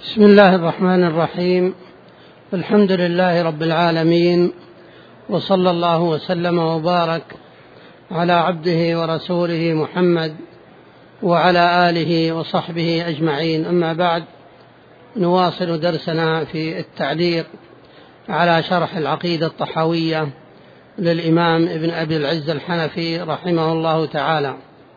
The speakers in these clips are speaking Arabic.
بسم الله الرحمن الرحيم. الحمد لله رب العالمين، وصلى الله وسلم وبارك على عبده ورسوله محمد وعلى آله وصحبه أجمعين. أما بعد، نواصل درسنا في التعليق على شرح العقيدة الطحاوية للإمام ابن أبي العز الحنفي رحمه الله تعالى.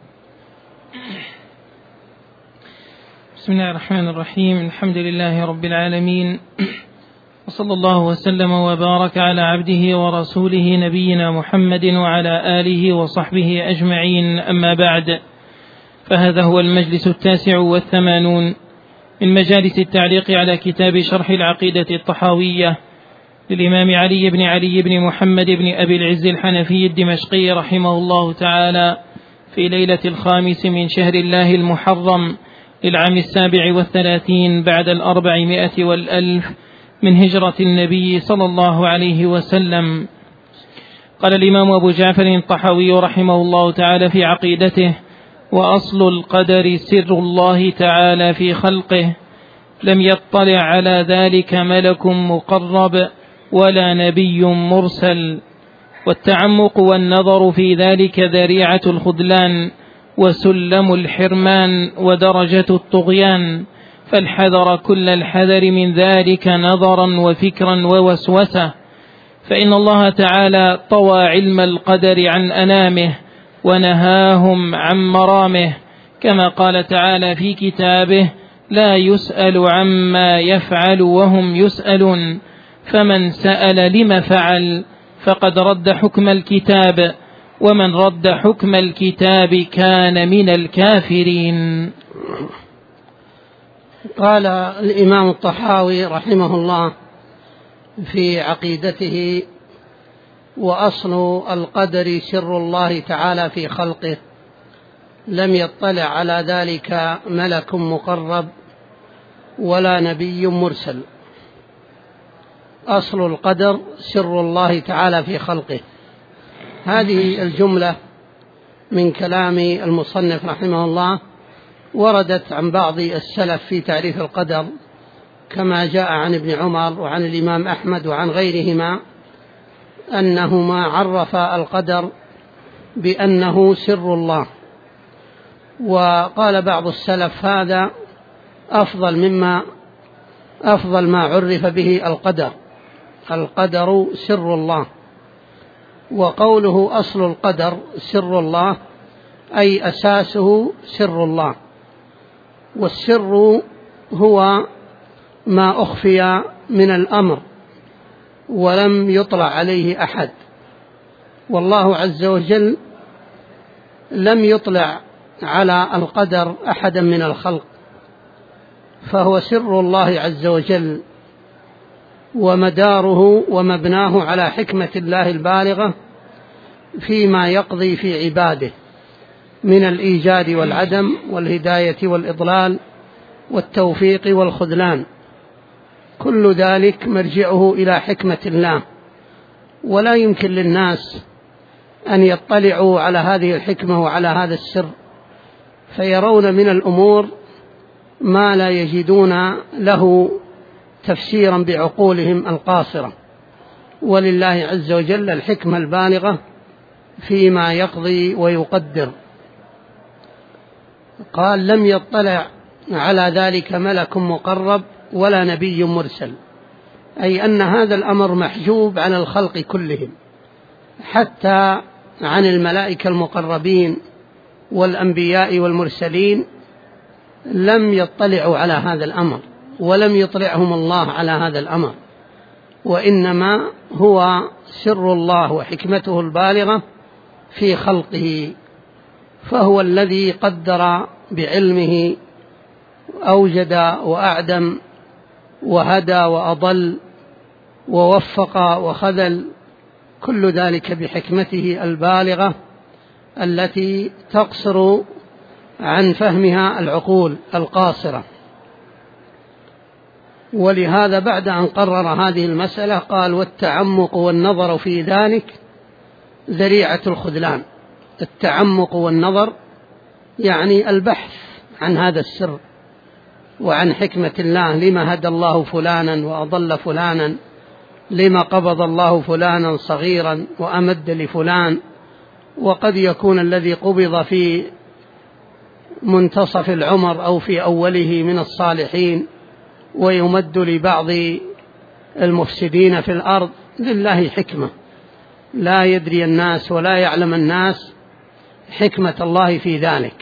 بسم الله الرحمن الرحيم. الحمد لله رب العالمين، وصلى الله وسلم وبارك على عبده ورسوله نبينا محمد وعلى آله وصحبه أجمعين. أما بعد، فهذا هو المجلس 89 من مجالس التعليق على كتاب شرح العقيدة الطحاوية للإمام علي بن محمد بن أبي العز الحنفي الدمشقي رحمه الله تعالى، في ليلة 5 من شهر الله المحرم للعام 37 بعد 400 والألف من هجرة النبي صلى الله عليه وسلم. قال الإمام أبو جعفر الطحاوي رحمه الله تعالى في عقيدته: وأصل القدر سر الله تعالى في خلقه، لم يطلع على ذلك ملك مقرب ولا نبي مرسل، والتعمق والنظر في ذلك ذريعة الخذلان وسلم الحرمان ودرجة الطغيان، فالحذر كل الحذر من ذلك نظرا وفكرا ووسوسة، فإن الله تعالى طوى علم القدر عن أنامه ونهاهم عن مرامه، كما قال تعالى في كتابه: لا يسأل عما يفعل وهم يسألون، فمن سأل لم فعل فقد رد حكم الكتاب، ومن رد حكم الكتاب كان من الكافرين. قال الإمام الطحاوي رحمه الله في عقيدته: وأصل القدر سر الله تعالى في خلقه، لم يطلع على ذلك ملك مقرب ولا نبي مرسل. أصل القدر سر الله تعالى في خلقه. هذه الجملة من كلام المصنف رحمه الله وردت عن بعض السلف في تعريف القدر، كما جاء عن ابن عمر وعن الإمام أحمد وعن غيرهما أنهما عرف القدر بأنه سر الله. وقال بعض السلف: هذا أفضل ما عرف به القدر سر الله. وقوله أصل القدر سر الله أي أساسه سر الله، والسر هو ما أخفي من الأمر ولم يطلع عليه أحد، والله عز وجل لم يطلع على القدر أحدا من الخلق، فهو سر الله عز وجل، ومداره ومبناه على حكمة الله البالغة فيما يقضي في عباده من الإيجاد والعدم والهداية والإضلال والتوفيق والخذلان، كل ذلك مرجعه إلى حكمة الله، ولا يمكن للناس أن يطلعوا على هذه الحكمة وعلى هذا السر، فيرون من الأمور ما لا يجدون له تفسيرا بعقولهم القاصرة، ولله عز وجل الحكمة البالغة فيما يقضي ويقدر. قال: لم يطلع على ذلك ملك مقرب ولا نبي مرسل، أي أن هذا الأمر محجوب عن الخلق كلهم، حتى عن الملائكة المقربين والأنبياء والمرسلين لم يطلعوا على هذا الأمر، ولم يطلعهم الله على هذا الأمر، وإنما هو سر الله وحكمته البالغة في خلقه، فهو الذي قدر بعلمه، أوجد وأعدم وهدى وأضل ووفق وخذل، كل ذلك بحكمته البالغة التي تقصر عن فهمها العقول القاصرة. ولهذا بعد أن قرر هذه المسألة قال: والتعمق والنظر في ذلك ذريعة الخذلان. التعمق والنظر يعني البحث عن هذا السر، وعن حكمة الله، لما هدى الله فلانا وأضل فلانا، لما قبض الله فلانا صغيرا وأمد لفلان. وقد يكون الذي قبض في منتصف العمر أو في أوله من الصالحين، ويمد لبعض المفسدين في الأرض، لله حكمة لا يدري الناس ولا يعلم الناس حكمة الله في ذلك.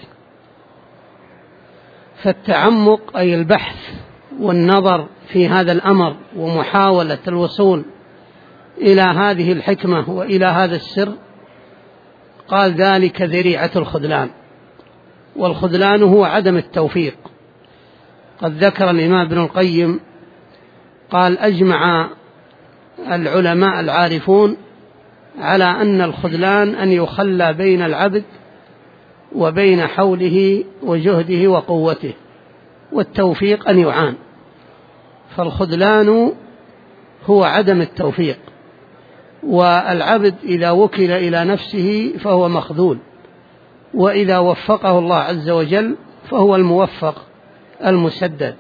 فالتعمق أي البحث والنظر في هذا الأمر ومحاولة الوصول إلى هذه الحكمة وإلى هذا السر، قال ذلك ذريعة الخذلان. والخذلان هو عدم التوفيق. قد ذكر الإمام ابن القيم قال: أجمع العلماء العارفون على أن الخذلان أن يخلى بين العبد وبين حوله وجهده وقوته، والتوفيق أن يعان. فالخذلان هو عدم التوفيق، والعبد إذا وكل إلى نفسه فهو مخذول، وإذا وفقه الله عز وجل فهو الموفق المسدد.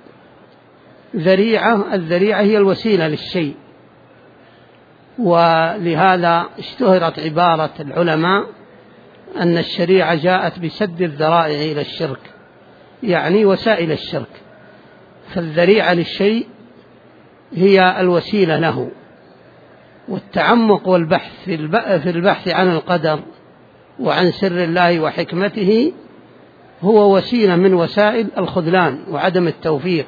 الذريعة هي الوسيلة للشيء، ولهذا اشتهرت عبارة العلماء أن الشريعة جاءت بسد الذرائع إلى الشرك، يعني وسائل الشرك. فالذريعة للشيء هي الوسيلة له. والتعمق والبحث في البحث عن القدر وعن سر الله وحكمته هو وسيلة من وسائل الخذلان وعدم التوفيق.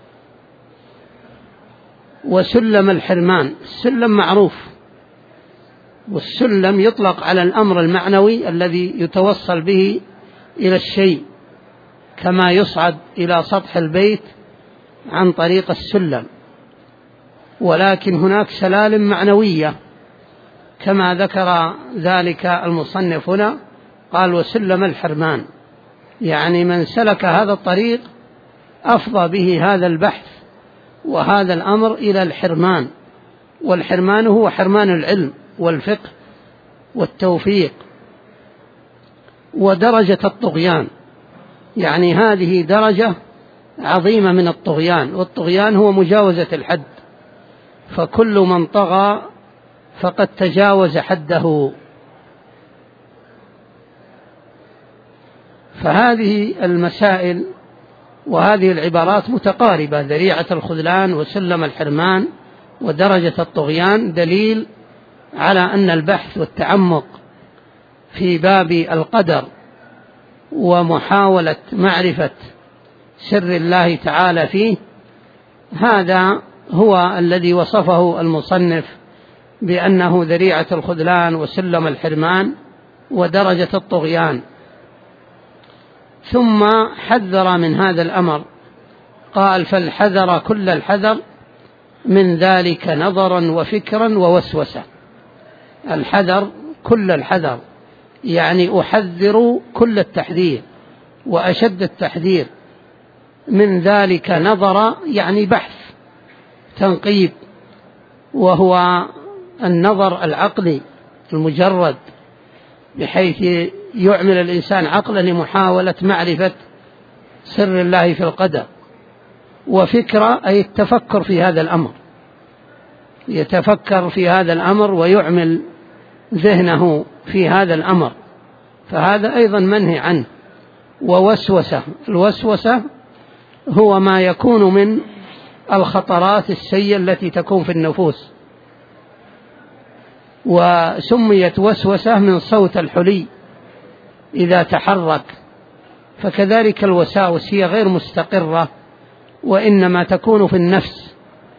وسلم الحرمان، السلم معروف، والسلم يطلق على الأمر المعنوي الذي يتوصل به إلى الشيء، كما يصعد إلى سطح البيت عن طريق السلم. ولكن هناك سلالم معنوية كما ذكر ذلك المصنف هنا، قال: وسلم الحرمان، يعني من سلك هذا الطريق أفضى به هذا البحث وهذا الأمر إلى الحرمان. والحرمان هو حرمان العلم والفقه والتوفيق. ودرجة الطغيان، يعني هذه درجة عظيمة من الطغيان، والطغيان هو مجاوزة الحد، فكل من طغى فقد تجاوز حده. فهذه المسائل وهذه العبارات متقاربة: ذريعة الخذلان وسلم الحرمان ودرجة الطغيان، دليل على أن البحث والتعمق في باب القدر ومحاولة معرفة سر الله تعالى فيه، هذا هو الذي وصفه المصنف بأنه ذريعة الخذلان وسلم الحرمان ودرجة الطغيان. ثم حذر من هذا الأمر، قال: فالحذر كل الحذر من ذلك نظرا وفكرا ووسوسة. الحذر كل الحذر، يعني أحذر كل التحذير وأشد التحذير من ذلك نظر، يعني بحث تنقيب، وهو النظر العقلي المجرد، بحيث يعمل الإنسان عقلا لمحاولة معرفة سر الله في القدر. وفكرة أي التفكر في هذا الأمر، يتفكر في هذا الأمر ويعمل ذهنه في هذا الأمر، فهذا أيضا منهي عنه. ووسوسة، الوسوسة هو ما يكون من الخطرات السيئة التي تكون في النفوس، وسميت وسوسة من صوت الحلي إذا تحرك. فكذلك الوساوس هي غير مستقرة، وإنما تكون في النفس،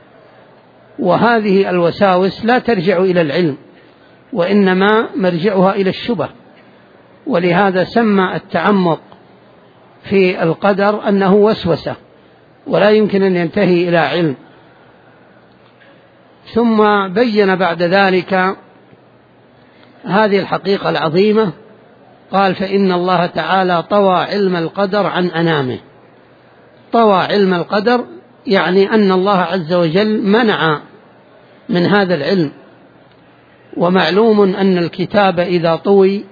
وهذه الوساوس لا ترجع إلى العلم، وإنما مرجعها إلى الشبه. ولهذا سمى التعمق في القدر أنه وسوسة، ولا يمكن أن ينتهي إلى علم. ثم بين بعد ذلك هذه الحقيقة العظيمة، قال: فإن الله تعالى طوى علم القدر عن أنامه. طوى علم القدر يعني أن الله عز وجل منع من هذا العلم. ومعلوم أن الكتاب إذا طوي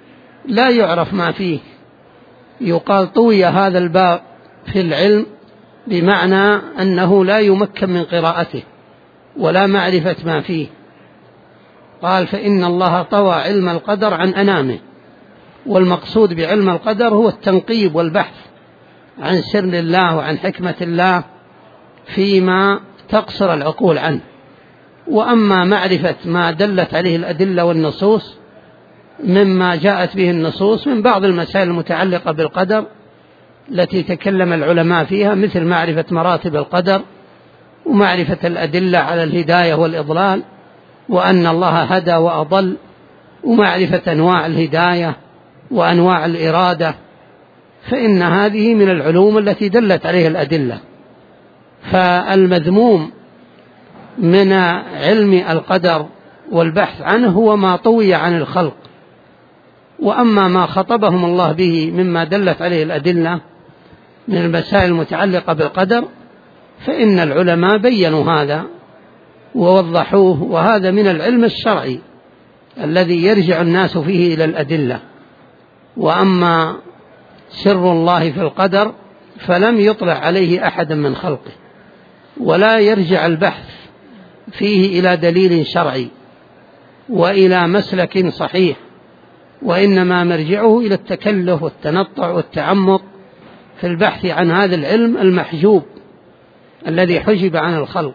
لا يعرف ما فيه، يقال طوي هذا الباب في العلم بمعنى أنه لا يمكن من قراءته ولا معرفة ما فيه. قال فإن الله طوى علم القدر عن أنامه، والمقصود بعلم القدر هو التنقيب والبحث عن سر الله وعن حكمة الله فيما تقصر العقول عنه. وأما معرفة ما دلت عليه الأدلة والنصوص مما جاءت به النصوص من بعض المسائل المتعلقة بالقدر التي تكلم العلماء فيها، مثل معرفة مراتب القدر ومعرفة الأدلة على الهداية والإضلال وأن الله هدى وأضل، ومعرفة أنواع الهداية وأنواع الإرادة، فإن هذه من العلوم التي دلت عليها الأدلة. فالمذموم من علم القدر والبحث عنه هو ما طوي عن الخلق. وأما ما خطبهم الله به مما دلت عليه الأدلة من المسائل المتعلقة بالقدر فإن العلماء بيّنوا هذا ووضحوه، وهذا من العلم الشرعي الذي يرجع الناس فيه إلى الأدلة. وأما سر الله في القدر فلم يطلع عليه أحد من خلقه، ولا يرجع البحث فيه إلى دليل شرعي وإلى مسلك صحيح، وإنما مرجعه إلى التكلف والتنطع والتعمق في البحث عن هذا العلم المحجوب الذي حجب عن الخلق.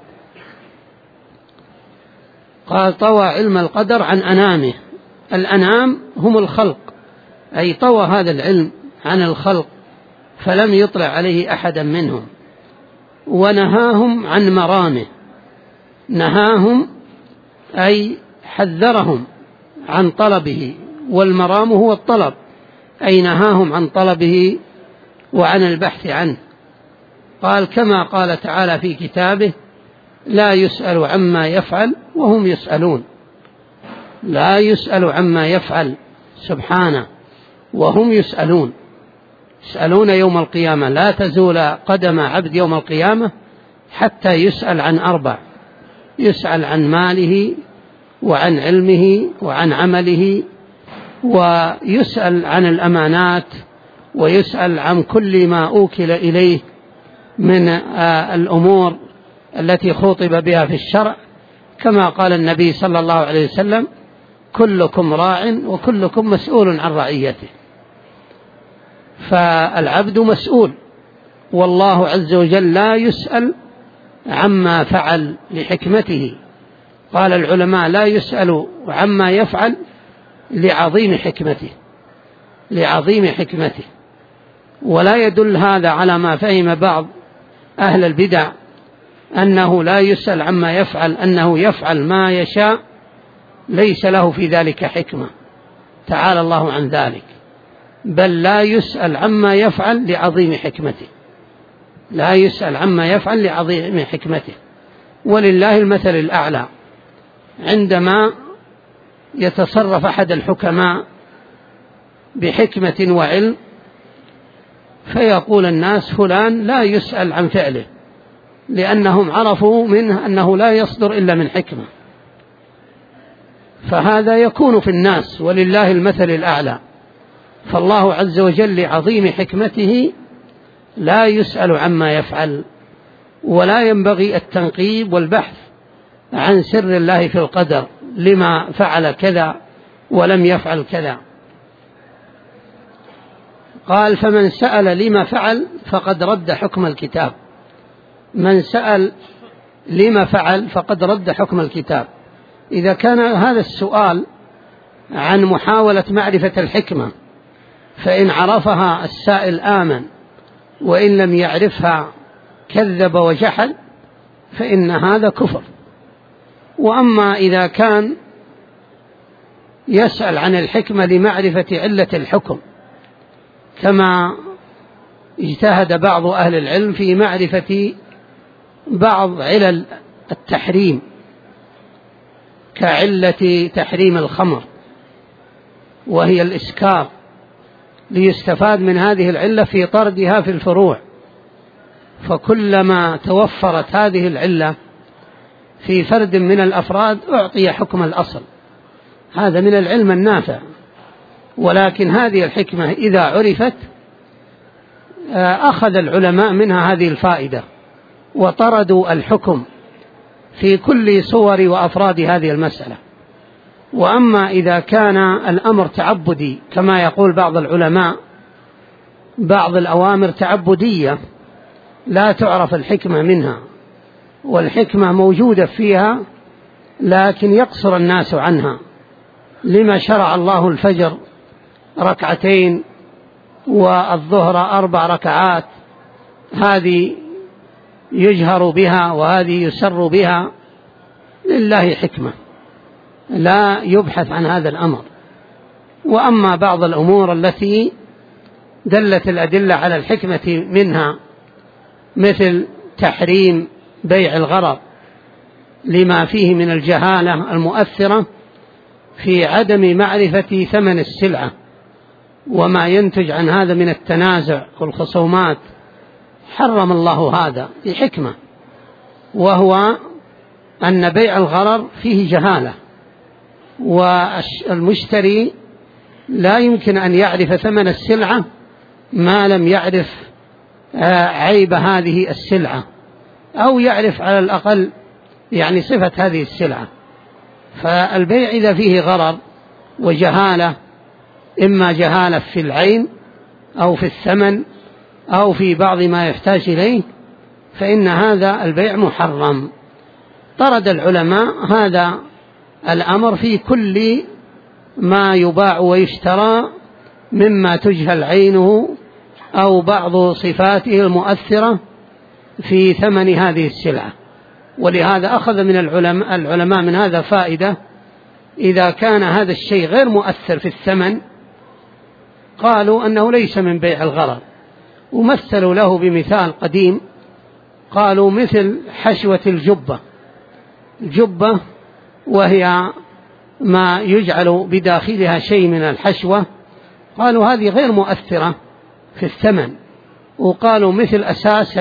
قال طوى علم القدر عن أنامه. الأنام هم الخلق، أي طوى هذا العلم عن الخلق فلم يطلع عليه أحدا منهم، ونهاهم عن مرامه. نهاهم أي حذرهم عن طلبه، والمرام هو الطلب، أي نهاهم عن طلبه وعن البحث عنه. قال كما قال تعالى في كتابه لا يسأل عما يفعل وهم يسألون. لا يسأل عما يفعل سبحانه وهم يسألون. يسألون يوم القيامة، لا تزول قدم عبد يوم القيامة حتى يسأل عن 4: يسأل عن ماله وعن علمه وعن عمله، ويسأل عن الأمانات، ويسأل عن كل ما أوكل إليه من الأمور التي خُطب بها في الشرع، كما قال النبي صلى الله عليه وسلم كلكم راع وكلكم مسؤول عن رعيته. فالعبد مسؤول، والله عز وجل لا يسأل عما فعل لحكمته. قال العلماء لا يسأل عما يفعل لعظيم حكمته، لعظيم حكمته. ولا يدل هذا على ما فهم بعض أهل البدع أنه لا يسأل عما يفعل، أنه يفعل ما يشاء ليس له في ذلك حكمة، تعالى الله عن ذلك، بل لا يسأل عما يفعل لعظيم حكمته، لا يسأل عما يفعل لعظيم حكمته. ولله المثل الأعلى عندما يتصرف أحد الحكماء بحكمة وعلم فيقول الناس فلان لا يسأل عن فعله، لأنهم عرفوا منه أنه لا يصدر إلا من حكمة. فهذا يكون في الناس ولله المثل الأعلى. فالله عز وجل لعظيم حكمته لا يسأل عما يفعل، ولا ينبغي التنقيب والبحث عن سر الله في القدر، لما فعل كذا ولم يفعل كذا. قال فمن سأل لما فعل فقد رد حكم الكتاب. من سأل لما فعل فقد رد حكم الكتاب. إذا كان هذا السؤال عن محاولة معرفة الحكمة، فإن عرفها السائل آمن، وإن لم يعرفها كذب وجحد، فإن هذا كفر. وأما إذا كان يسأل عن الحكمة لمعرفة علة الحكم، كما اجتهد بعض أهل العلم في معرفة بعض علل التحريم كعلة تحريم الخمر وهي الإسكار، ليستفاد من هذه العلة في طردها في الفروع. فكلما توفرت هذه العلة في فرد من الأفراد أعطي حكم الأصل. هذا من العلم النافع. ولكن هذه الحكمة إذا عرفت أخذ العلماء منها هذه الفائدة وطردوا الحكم في كل صور وأفراد هذه المسألة. وأما إذا كان الأمر تعبدي كما يقول بعض العلماء، بعض الأوامر تعبدية لا تعرف الحكمة منها، والحكمة موجودة فيها لكن يقصر الناس عنها. لما شرع الله الفجر 2 والظهر 4 ركعات، هذه يجهر بها وهذه يسر بها، لله حكمة لا يبحث عن هذا الأمر. وأما بعض الأمور التي دلت الأدلة على الحكمة منها مثل تحريم بيع الغرر لما فيه من الجهالة المؤثرة في عدم معرفة ثمن السلعة وما ينتج عن هذا من التنازع والخصومات، حرم الله هذا بحكمة، وهو أن بيع الغرر فيه جهالة، والمشتري لا يمكن أن يعرف ثمن السلعة ما لم يعرف عيب هذه السلعة، أو يعرف على الأقل يعني صفة هذه السلعة. فالبيع إذا فيه غرر وجهالة، إما جهالة في العين أو في الثمن أو في بعض ما يحتاج إليه، فإن هذا البيع محرم. طرد العلماء هذا الأمر في كل ما يباع ويشترى مما تجهل عينه أو بعض صفاته المؤثرة في ثمن هذه السلعة. ولهذا أخذ من العلماء من هذا فائدة: إذا كان هذا الشيء غير مؤثر في الثمن قالوا أنه ليس من بيع الغرر، ومثلوا له بمثال قديم، قالوا مثل حشوة الجبة وهي ما يجعل بداخلها شيء من الحشوة، قالوا هذه غير مؤثرة في الثمن. وقالوا مثل أساس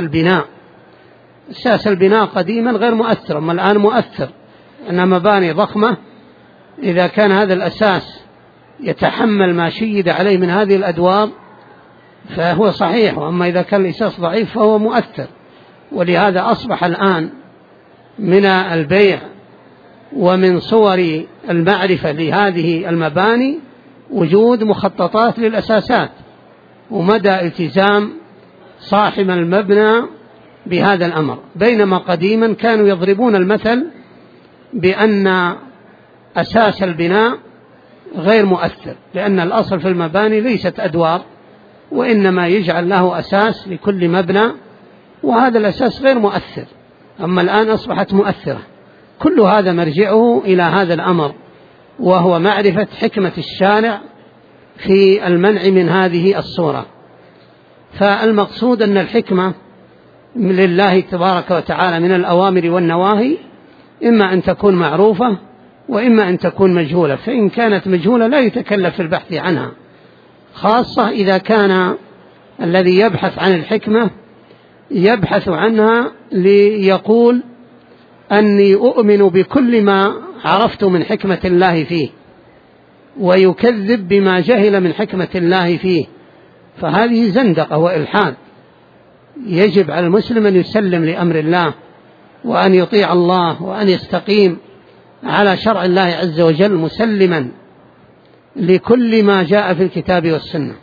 البناء قديما غير مؤثر، أما الآن مؤثر، أن مباني ضخمة إذا كان هذا الأساس يتحمل ما شيد عليه من هذه الأدوار فهو صحيح، وأما إذا كان الأساس ضعيف فهو مؤثر. ولهذا أصبح الآن من البيع ومن صور المعرفة لهذه المباني وجود مخططات للأساسات ومدى التزام صاحب المبنى بهذا الأمر، بينما قديما كانوا يضربون المثل بأن أساس البناء غير مؤثر، لأن الأصل في المباني ليست أدوار، وإنما يجعل له أساس لكل مبنى، وهذا الأساس غير مؤثر. أما الآن أصبحت مؤثرة. كل هذا مرجعه إلى هذا الأمر، وهو معرفة حكمة الشارع في المنع من هذه الصورة. فالمقصود أن الحكمة لله تبارك وتعالى من الأوامر والنواهي إما أن تكون معروفة وإما أن تكون مجهولة، فإن كانت مجهولة لا يتكلف في البحث عنها، خاصة إذا كان الذي يبحث عن الحكمة يبحث عنها ليقول أني أؤمن بكل ما عرفت من حكمة الله فيه، ويكذب بما جهل من حكمة الله فيه، فهذه زندقة وإلحاد. يجب على المسلم أن يسلم لأمر الله وأن يطيع الله وأن يستقيم على شرع الله عز وجل مسلما لكل ما جاء في الكتاب والسنة.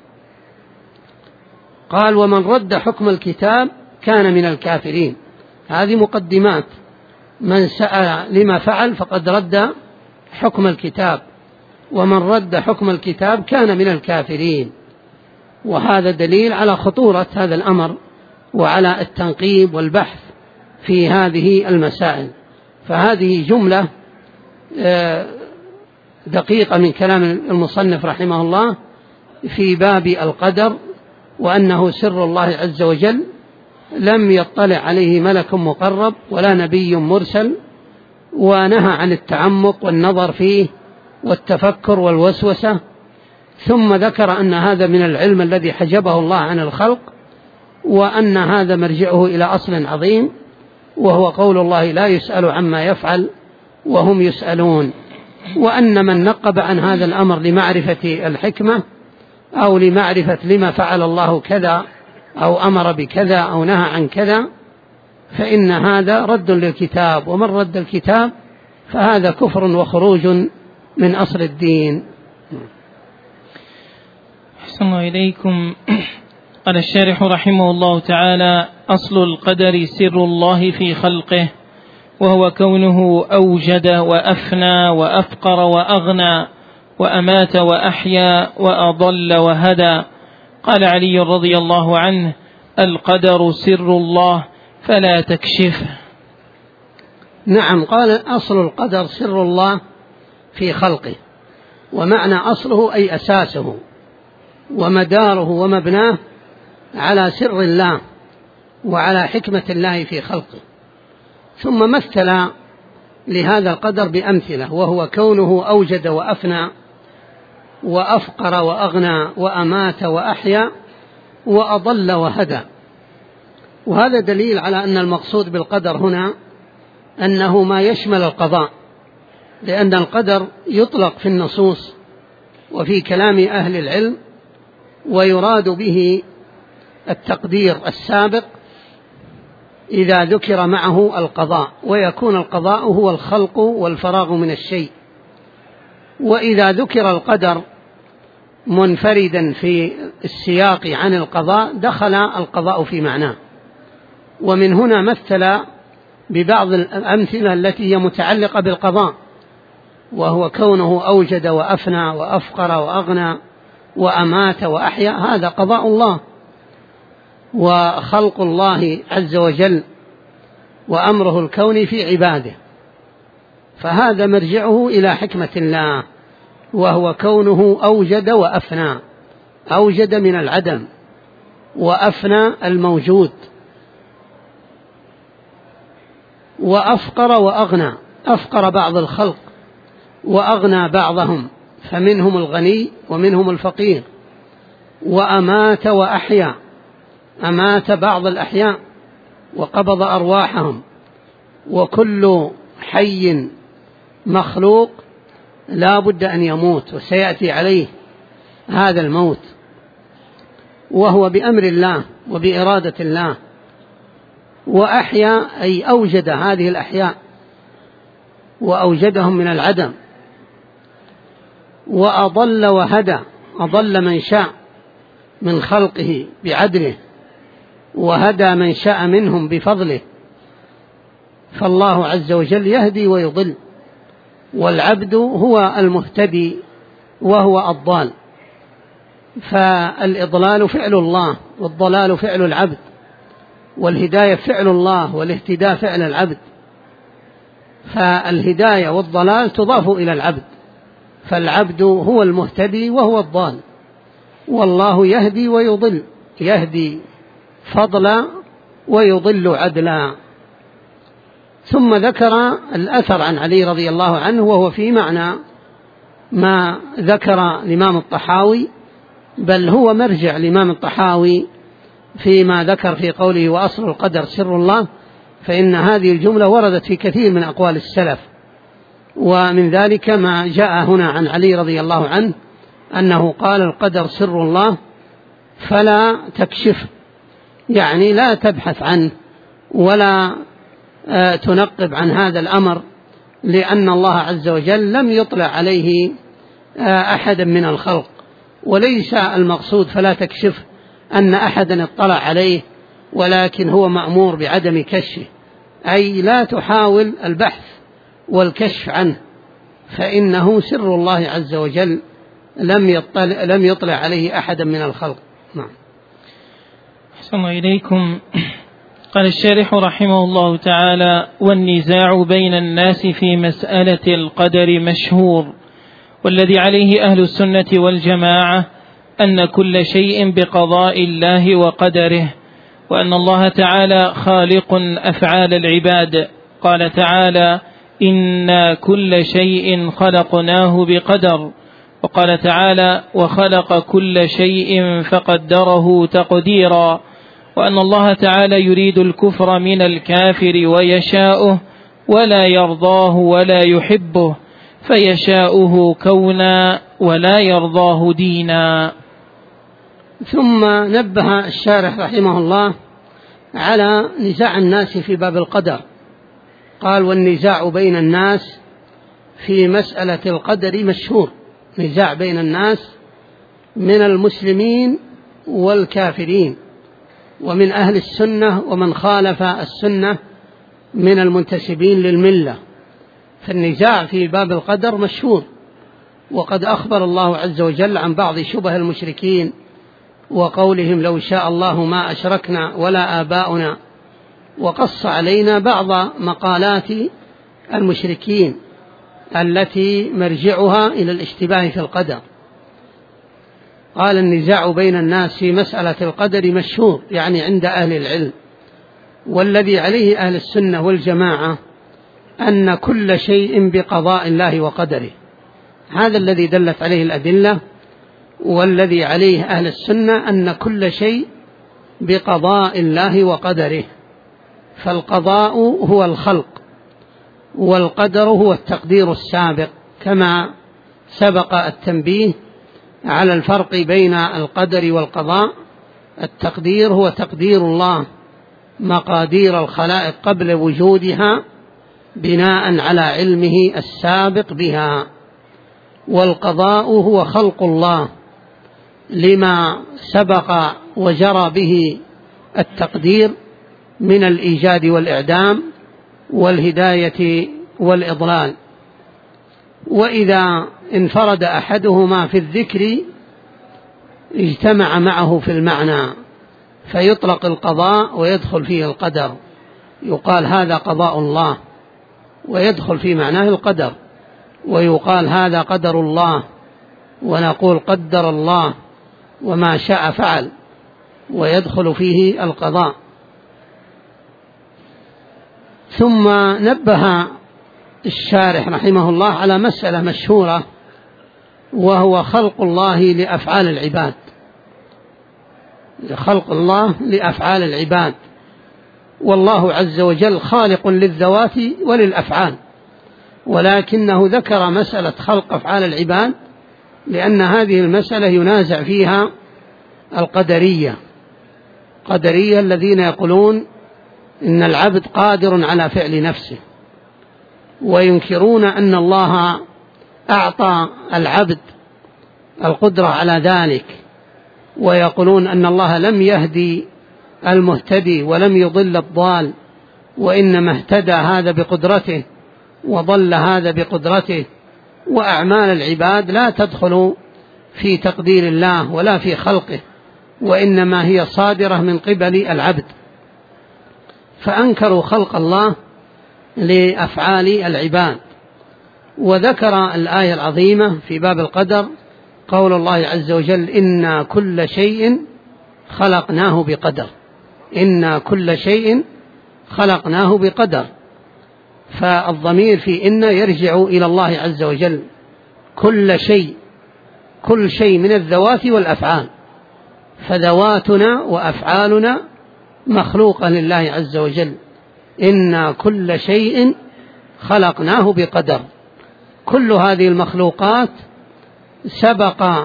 قال: ومن رد حكم الكتاب كان من الكافرين. هذه مقدمات، من سأل لما فعل فقد رد حكم الكتاب، ومن رد حكم الكتاب كان من الكافرين. وهذا دليل على خطورة هذا الأمر وعلى التنقيب والبحث في هذه المسائل. فهذه جملة دقيقة من كلام المصنف رحمه الله في باب القدر، وأنه سر الله عز وجل لم يطلع عليه ملك مقرب ولا نبي مرسل، ونهى عن التعمق والنظر فيه والتفكر والوسوسة. ثم ذكر أن هذا من العلم الذي حجبه الله عن الخلق، وأن هذا مرجعه إلى أصل عظيم، وهو قول الله: لا يسأل عما يفعل وهم يسألون. وأن من نقب عن هذا الأمر لمعرفة الحكمة أو لمعرفة لما فعل الله كذا أو أمر بكذا أو نهى عن كذا، فإن هذا رد للكتاب، ومن رد الكتاب فهذا كفر وخروج من أصل الدين. أحسن الله إليكم. قال الشارح رحمه الله تعالى: أصل القدر سر الله في خلقه، وهو كونه أوجد وأفنى وأفقر وأغنى وأمات وأحيا وأضل وهدى. قال علي رضي الله عنه: القدر سر الله فلا تكشفه. نعم، قال: أصل القدر سر الله في خلقه، ومعنى أصله أي أساسه ومداره ومبناه على سر الله وعلى حكمة الله في خلقه. ثم مثل لهذا القدر بأمثلة، وهو كونه أوجد وأفنى وأفقر وأغنى وأمات وأحيا وأضل وهدى. وهذا دليل على أن المقصود بالقدر هنا أنه ما يشمل القضاء، لأن القدر يطلق في النصوص وفي كلام أهل العلم، ويراد به التقدير السابق إذا ذكر معه القضاء، ويكون القضاء هو الخلق والفراغ من الشيء. وإذا ذكر القدر منفردا في السياق عن القضاء دخل القضاء في معناه. ومن هنا مثل ببعض الأمثلة التي هي متعلقة بالقضاء، وهو كونه أوجد وأفنى وأفقر وأغنى وأمات وأحيا، هذا قضاء الله وخلق الله عز وجل وأمره الكوني في عباده، فهذا مرجعه إلى حكمة الله، وهو كونه أوجد وأفنى. أوجد من العدم، وأفنى الموجود، وأفقر وأغنى، أفقر بعض الخلق وأغنى بعضهم، فمنهم الغني ومنهم الفقير. وأمات وأحيا، أمات بعض الأحياء وقبض أرواحهم، وكل حي مخلوق لا بد أن يموت، وسيأتي عليه هذا الموت، وهو بأمر الله وبإرادة الله. وأحيا أي أوجد هذه الأحياء وأوجدهم من العدم. وأضل وهدى، أضل من شاء من خلقه بعدله، وهدى من شاء منهم بفضله. فالله عز وجل يهدي ويضل، والعبد هو المهتدي وهو الضال، فالإضلال فعل الله، والضلال فعل العبد، والهداية فعل الله، والاهتداء فعل العبد. فالهداية والضلال تضاف إلى العبد، فالعبد هو المهتدي وهو الضال، والله يهدي ويضل، يهدي فضلا ويضل عدلا. ثم ذكر الأثر عن علي رضي الله عنه، وهو في معنى ما ذكر الإمام الطحاوي، بل هو مرجع الإمام الطحاوي فيما ذكر في قوله: وأصل القدر سر الله، فإن هذه الجملة وردت في كثير من أقوال السلف. ومن ذلك ما جاء هنا عن علي رضي الله عنه أنه قال: القدر سر الله فلا تكشف، يعني لا تبحث عنه ولا تنقب عن هذا الأمر، لأن الله عز وجل لم يطلع عليه أحدا من الخلق. وليس المقصود فلا تكشف أن أحدا اطلع عليه، ولكن هو مأمور بعدم كشفه، أي لا تحاول البحث والكشف عنه، فإنه سر الله عز وجل لم يطلع عليه أحدا من الخلق. نعم. أحسن الله إليكم. قال الشارح رحمه الله تعالى: والنزاع بين الناس في مسألة القدر مشهور، والذي عليه أهل السنة والجماعة أن كل شيء بقضاء الله وقدره، وأن الله تعالى خالق أفعال العباد. قال تعالى: إنا كل شيء خلقناه بقدر. وقال تعالى: وخلق كل شيء فقدره تقديرا. وأن الله تعالى يريد الكفر من الكافر ويشاؤه ولا يرضاه ولا يحبه، فيشاؤه كونا ولا يرضاه دينا. ثم نبه الشارح رحمه الله على نزاع الناس في باب القدر، قال: والنزاع بين الناس في مسألة القدر مشهور، نزاع بين الناس من المسلمين والكافرين ومن أهل السنة ومن خالف السنة من المنتسبين للملة، فالنزاع في باب القدر مشهور. وقد أخبر الله عز وجل عن بعض شبه المشركين وقولهم: لو شاء الله ما أشركنا ولا آباؤنا، وقص علينا بعض مقالات المشركين التي مرجعها إلى الاشتباه في القدر. قال: النزاع بين الناس في مسألة القدر مشهور، يعني عند أهل العلم، والذي عليه أهل السنة والجماعة أن كل شيء بقضاء الله وقدره، هذا الذي دلت عليه الأدلة، والذي عليه أهل السنة أن كل شيء بقضاء الله وقدره. فالقضاء هو الخلق، والقدر هو التقدير السابق، كما سبق التنبيه على الفرق بين القدر والقضاء. التقدير هو تقدير الله مقادير الخلائق قبل وجودها بناء على علمه السابق بها، والقضاء هو خلق الله لما سبق وجرى به التقدير من الإيجاد والإعدام والهداية والإضلال. وإذا انفرد أحدهما في الذكر اجتمع معه في المعنى، فيطلق القضاء ويدخل فيه القدر، يقال هذا قضاء الله ويدخل في معناه القدر، ويقال هذا قدر الله ونقول قدر الله وما شاء فعل، ويدخل فيه القضاء. ثم نبه الشارح رحمه الله على مسألة مشهورة، وهو خلق الله لأفعال العباد، خلق الله لأفعال العباد. والله عز وجل خالق للذوات وللأفعال، ولكنه ذكر مسألة خلق أفعال العباد لأن هذه المسألة ينازع فيها القدرية الذين يقولون إن العبد قادر على فعل نفسه، وينكرون أن الله أعطى العبد القدرة على ذلك، ويقولون أن الله لم يهدي المهتدي ولم يضل الضال، وإنما اهتدى هذا بقدرته وضل هذا بقدرته، وأعمال العباد لا تدخل في تقدير الله ولا في خلقه، وإنما هي صادرة من قبل العبد. فأنكروا خلق الله لأفعال العباد. وذكر الآية العظيمة في باب القدر قول الله عز وجل: إنا كل شيء خلقناه بقدر، إنا كل شيء خلقناه بقدر. فالضمير في إن يرجع إلى الله عز وجل، كل شيء من الذوات والأفعال، فذواتنا وأفعالنا مخلوقة لله عز وجل. إنا كل شيء خلقناه بقدر، كل هذه المخلوقات سبق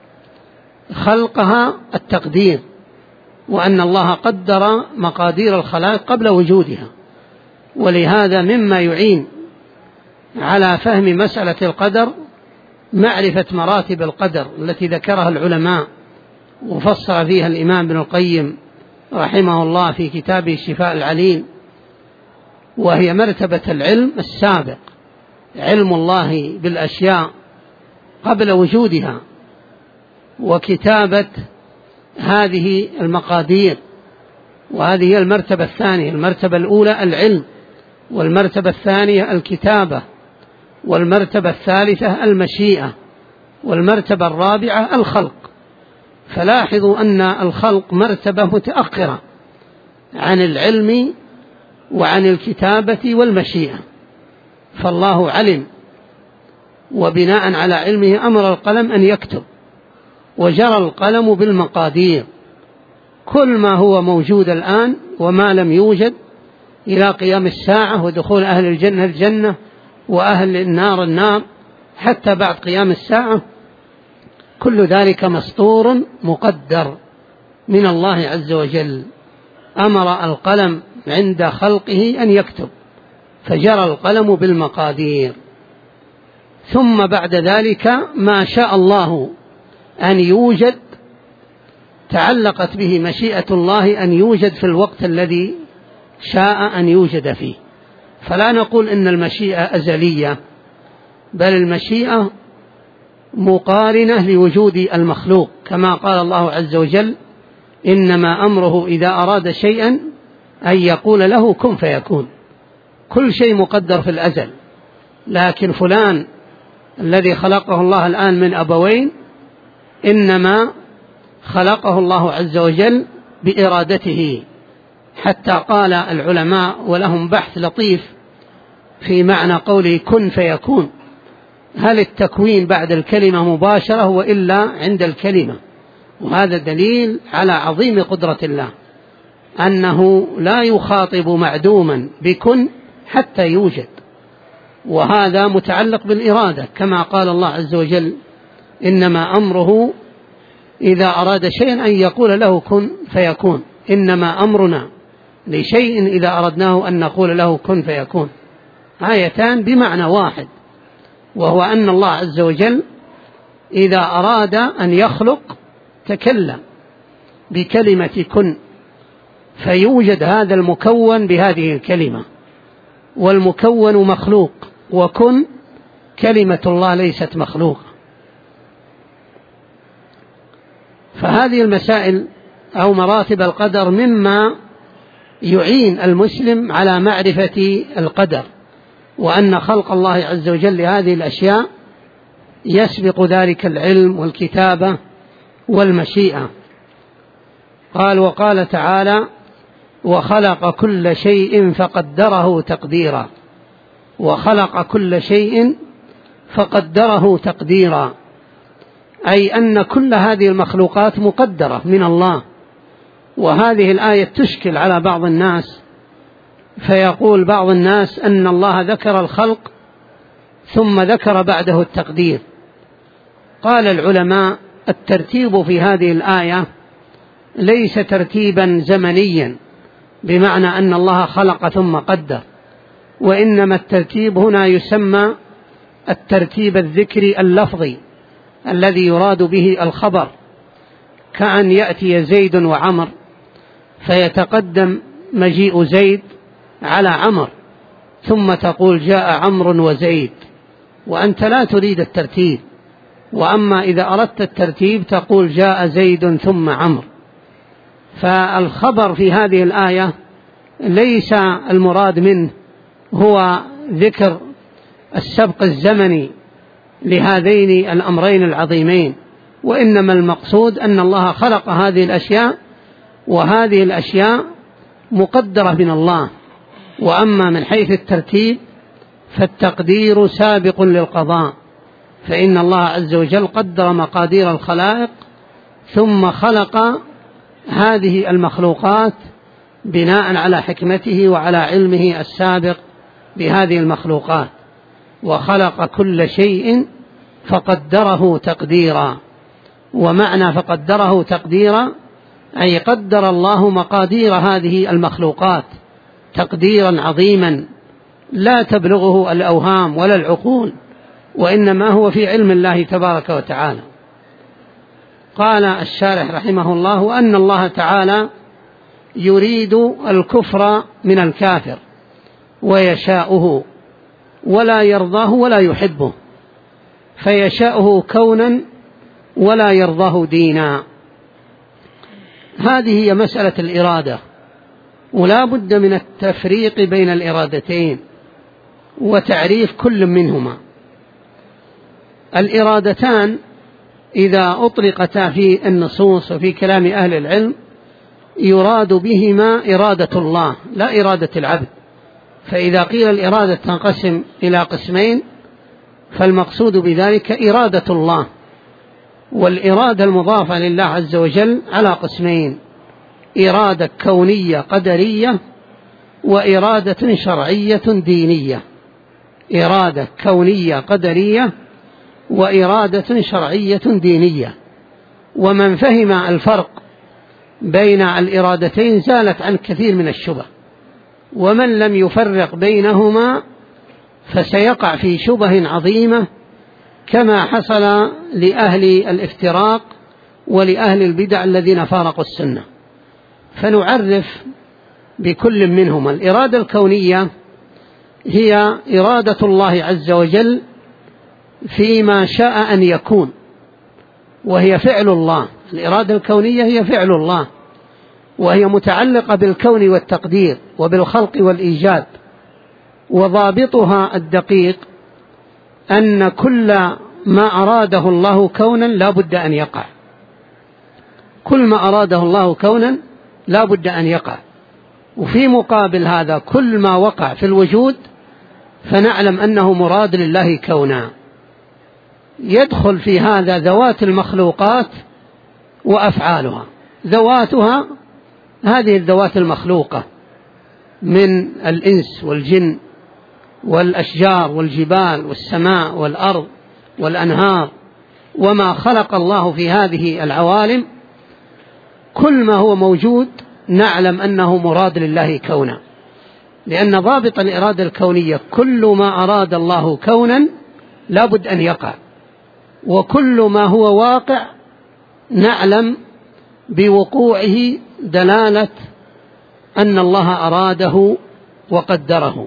خلقها التقدير، وأن الله قدر مقادير الخلائق قبل وجودها. ولهذا مما يعين على فهم مسألة القدر معرفة مراتب القدر التي ذكرها العلماء وفسر فيها الإمام ابن القيم رحمه الله في كتابه الشفاء العليل، وهي مرتبة العلم السابق، علم الله بالأشياء قبل وجودها، وكتابة هذه المقادير، وهذه هي المرتبة الثانية. المرتبة الأولى العلم، والمرتبة الثانية الكتابة، والمرتبة الثالثة المشيئة، والمرتبة الرابعة الخلق. فلاحظوا أن الخلق مرتبة متأخرة عن العلم وعن الكتابة والمشيئة. فالله علم، وبناء على علمه أمر القلم أن يكتب، وجرى القلم بالمقادير، كل ما هو موجود الآن وما لم يوجد إلى قيام الساعة ودخول أهل الجنة الجنة وأهل النار النار حتى بعد قيام الساعة، كل ذلك مسطور مقدر من الله عز وجل. أمر القلم عند خلقه أن يكتب، فجرى القلم بالمقادير. ثم بعد ذلك ما شاء الله أن يوجد تعلقت به مشيئة الله أن يوجد في الوقت الذي شاء أن يوجد فيه. فلا نقول إن المشيئة أزلية، بل المشيئة مقارنة لوجود المخلوق، كما قال الله عز وجل: إنما أمره إذا أراد شيئا أن يقول له كن فيكون. كل شيء مقدر في الأزل، لكن فلان الذي خلقه الله الآن من أبوين إنما خلقه الله عز وجل بإرادته، حتى قال العلماء ولهم بحث لطيف في معنى قوله كن فيكون: هل التكوين بعد الكلمة مباشرة وإلا عند الكلمة؟ وهذا دليل على عظيم قدرة الله، أنه لا يخاطب معدوما بكن حتى يوجد، وهذا متعلق بالإرادة، كما قال الله عز وجل: إنما أمره إذا أراد شيئا أن يقول له كن فيكون. إنما أمرنا لشيء إذا أردناه أن نقول له كن فيكون. آيتان بمعنى واحد، وهو أن الله عز وجل إذا أراد أن يخلق تكلم بكلمة كن، فيوجد هذا المكون بهذه الكلمة، والمكون مخلوق، وكن كلمة الله ليست مخلوقة. فهذه المسائل أو مراتب القدر مما يعين المسلم على معرفة القدر، وأن خلق الله عز وجل لهذه الأشياء يسبق ذلك العلم والكتابة والمشيئة. قال: وقال تعالى: وخلق كل شيء فقدره تقديرا. وخلق كل شيء فقدره تقديرا، أي أن كل هذه المخلوقات مقدرة من الله. وهذه الآية تشكل على بعض الناس، فيقول بعض الناس أن الله ذكر الخلق ثم ذكر بعده التقدير. قال العلماء: الترتيب في هذه الآية ليس ترتيبا زمنيا بمعنى أن الله خلق ثم قدر، وإنما الترتيب هنا يسمى الترتيب الذكري اللفظي الذي يراد به الخبر، كأن يأتي زيد وعمر فيتقدم مجيء زيد على عمر، ثم تقول جاء عمرو وزيد، وأنت لا تريد الترتيب. وأما إذا أردت الترتيب تقول جاء زيد ثم عمرو. فالخبر في هذه الآية ليس المراد منه هو ذكر السبق الزمني لهذين الأمرين العظيمين، وإنما المقصود أن الله خلق هذه الأشياء، وهذه الأشياء مقدرة من الله. وأما من حيث الترتيب فالتقدير سابق للقضاء، فإن الله عز وجل قدر مقادير الخلائق ثم خلق هذه المخلوقات بناء على حكمته وعلى علمه السابق بهذه المخلوقات. وخلق كل شيء فقدره تقديرا. ومعنى فقدره تقديرا أي قدر الله مقادير هذه المخلوقات تقديرا عظيما لا تبلغه الأوهام ولا العقول، وإنما هو في علم الله تبارك وتعالى. قال الشارح رحمه الله أن الله تعالى يريد الكفر من الكافر ويشاؤه ولا يرضاه ولا يحبه، فيشاؤه كونا ولا يرضاه دينا. هذه هي مسألة الإرادة، ولا بد من التفريق بين الإرادتين وتعريف كل منهما. الإرادتان إذا أطلقتا في النصوص وفي كلام أهل العلم يراد بهما إرادة الله لا إرادة العبد. فإذا قيل الإرادة تنقسم إلى قسمين فالمقصود بذلك إرادة الله، والإرادة المضافة لله عز وجل على قسمين: إرادة كونية قدرية وإرادة شرعية دينية. إرادة كونية قدرية وإرادة شرعية دينية. ومن فهم الفرق بين الإرادتين زالت عن كثير من الشبه، ومن لم يفرق بينهما فسيقع في شبه عظيمة كما حصل لأهل الافتراق ولأهل البدع الذين فارقوا السنة. فنعرف بكل منهما. الإرادة الكونية هي إرادة الله عز وجل فيما شاء أن يكون، وهي فعل الله. الإرادة الكونية هي فعل الله، وهي متعلقة بالكون والتقدير وبالخلق والإيجاد. وضابطها الدقيق أن كل ما أراده الله كونا لا بد أن يقع، كل ما أراده الله كونا لا بد أن يقع. وفي مقابل هذا كل ما وقع في الوجود فنعلم أنه مراد لله كونا. يدخل في هذا ذوات المخلوقات وأفعالها. ذواتها هذه الذوات المخلوقة من الإنس والجن والأشجار والجبال والسماء والأرض والأنهار وما خلق الله في هذه العوالم، كل ما هو موجود نعلم أنه مراد لله كونا، لأن ضابط الإرادة الكونية كل ما أراد الله كونا لا بد أن يقع، وكل ما هو واقع نعلم بوقوعه دلالة أن الله أراده وقدره.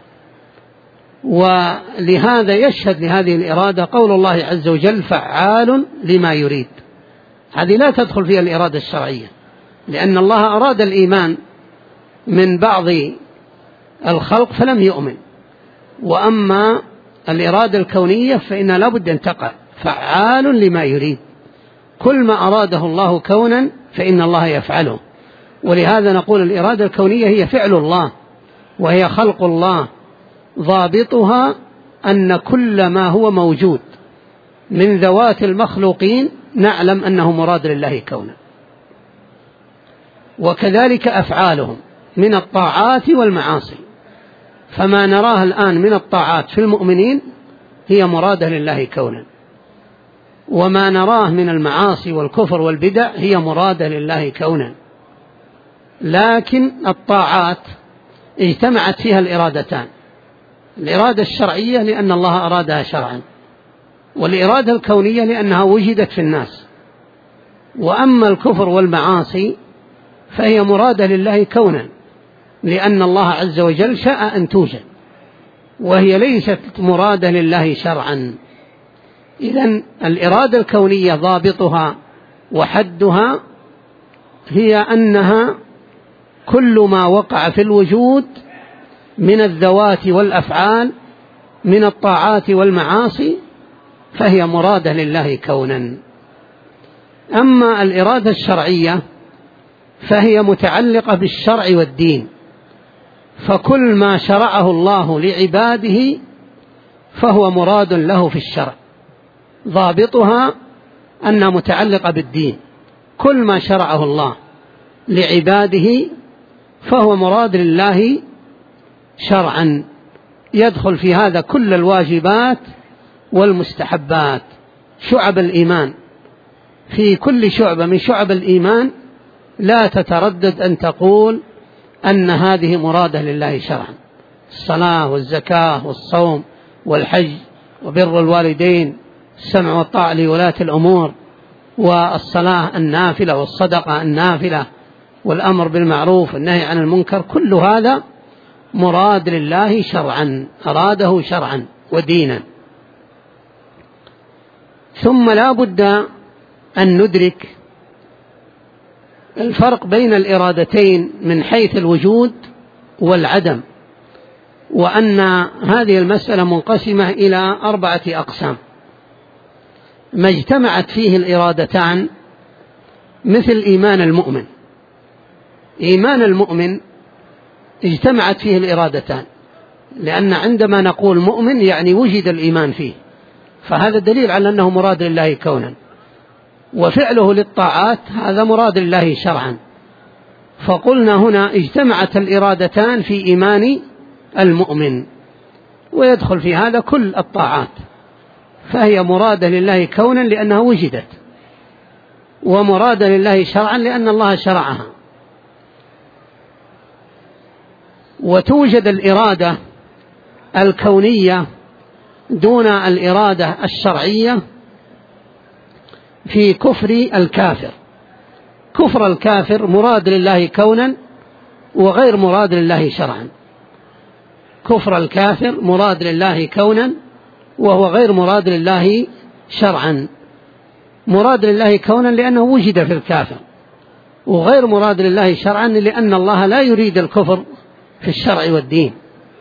ولهذا يشهد لهذه الإرادة قول الله عز وجل فعال لما يريد. هذه لا تدخل فيها الإرادة الشرعية، لأن الله أراد الإيمان من بعض الخلق فلم يؤمن. وأما الإرادة الكونية فإنها لا بد أن تقع، فعال لما يريد. كل ما أراده الله كونا فإن الله يفعله. ولهذا نقول الإرادة الكونية هي فعل الله وهي خلق الله. ضابطها أن كل ما هو موجود من ذوات المخلوقين نعلم أنه مراد لله كونا، وكذلك أفعالهم من الطاعات والمعاصي. فما نراه الآن من الطاعات في المؤمنين هي مرادة لله كونا، وما نراه من المعاصي والكفر والبدع هي مرادة لله كونا. لكن الطاعات اجتمعت فيها الإرادتان، الإرادة الشرعية لأن الله أرادها شرعا، والإرادة الكونية لأنها وجدت في الناس. وأما الكفر والمعاصي فهي مرادة لله كونا لأن الله عز وجل شاء أن توجد، وهي ليست مرادة لله شرعا. إذن الإرادة الكونية ضابطها وحدها هي أنها كل ما وقع في الوجود من الذوات والأفعال من الطاعات والمعاصي فهي مرادة لله كونا. أما الإرادة الشرعية فهي متعلقة بالشرع والدين، فكل ما شرعه الله لعباده فهو مراد له في الشرع. ضابطها أنها متعلقة بالدين، كل ما شرعه الله لعباده فهو مراد لله شرعا. يدخل في هذا كل الواجبات والمستحبات. شعب الإيمان، في كل شعبة من شعب الإيمان لا تتردد أن تقول أن هذه مرادة لله شرعا. الصلاة والزكاة والصوم والحج وبر الوالدين، السمع والطاعة لولاة الأمور، والصلاة النافلة والصدقة النافلة والأمر بالمعروف والنهي عن المنكر، كل هذا مراد لله شرعا، أراده شرعا ودينا. ثم لا بد أن ندرك الفرق بين الإرادتين من حيث الوجود والعدم، وأن هذه المسألة منقسمة إلى 4 أقسام. ما اجتمعت فيه الإرادتان مثل إيمان المؤمن. إيمان المؤمن اجتمعت فيه الإرادتان، لأن عندما نقول مؤمن يعني وجد الإيمان فيه، فهذا دليل على أنه مراد لله كونا. وفعله للطاعات هذا مراد لله شرعا. فقلنا هنا اجتمعت الإرادتان في إيمان المؤمن، ويدخل في هذا كل الطاعات، فهي مرادة لله كونا لأنها وجدت. ومرادة لله شرعا لأن الله شرعها. وتوجد الإرادة الكونية دون الإرادة الشرعية في كفر الكافر. كفر الكافر مراد لله كونا وغير مراد لله شرعا. كفر الكافر مراد لله كونا وهو غير مراد لله شرعا. مراد لله كونا لأنه وجد في الكافر، وغير مراد لله شرعا لأن الله لا يريد الكفر في الشرع والدين.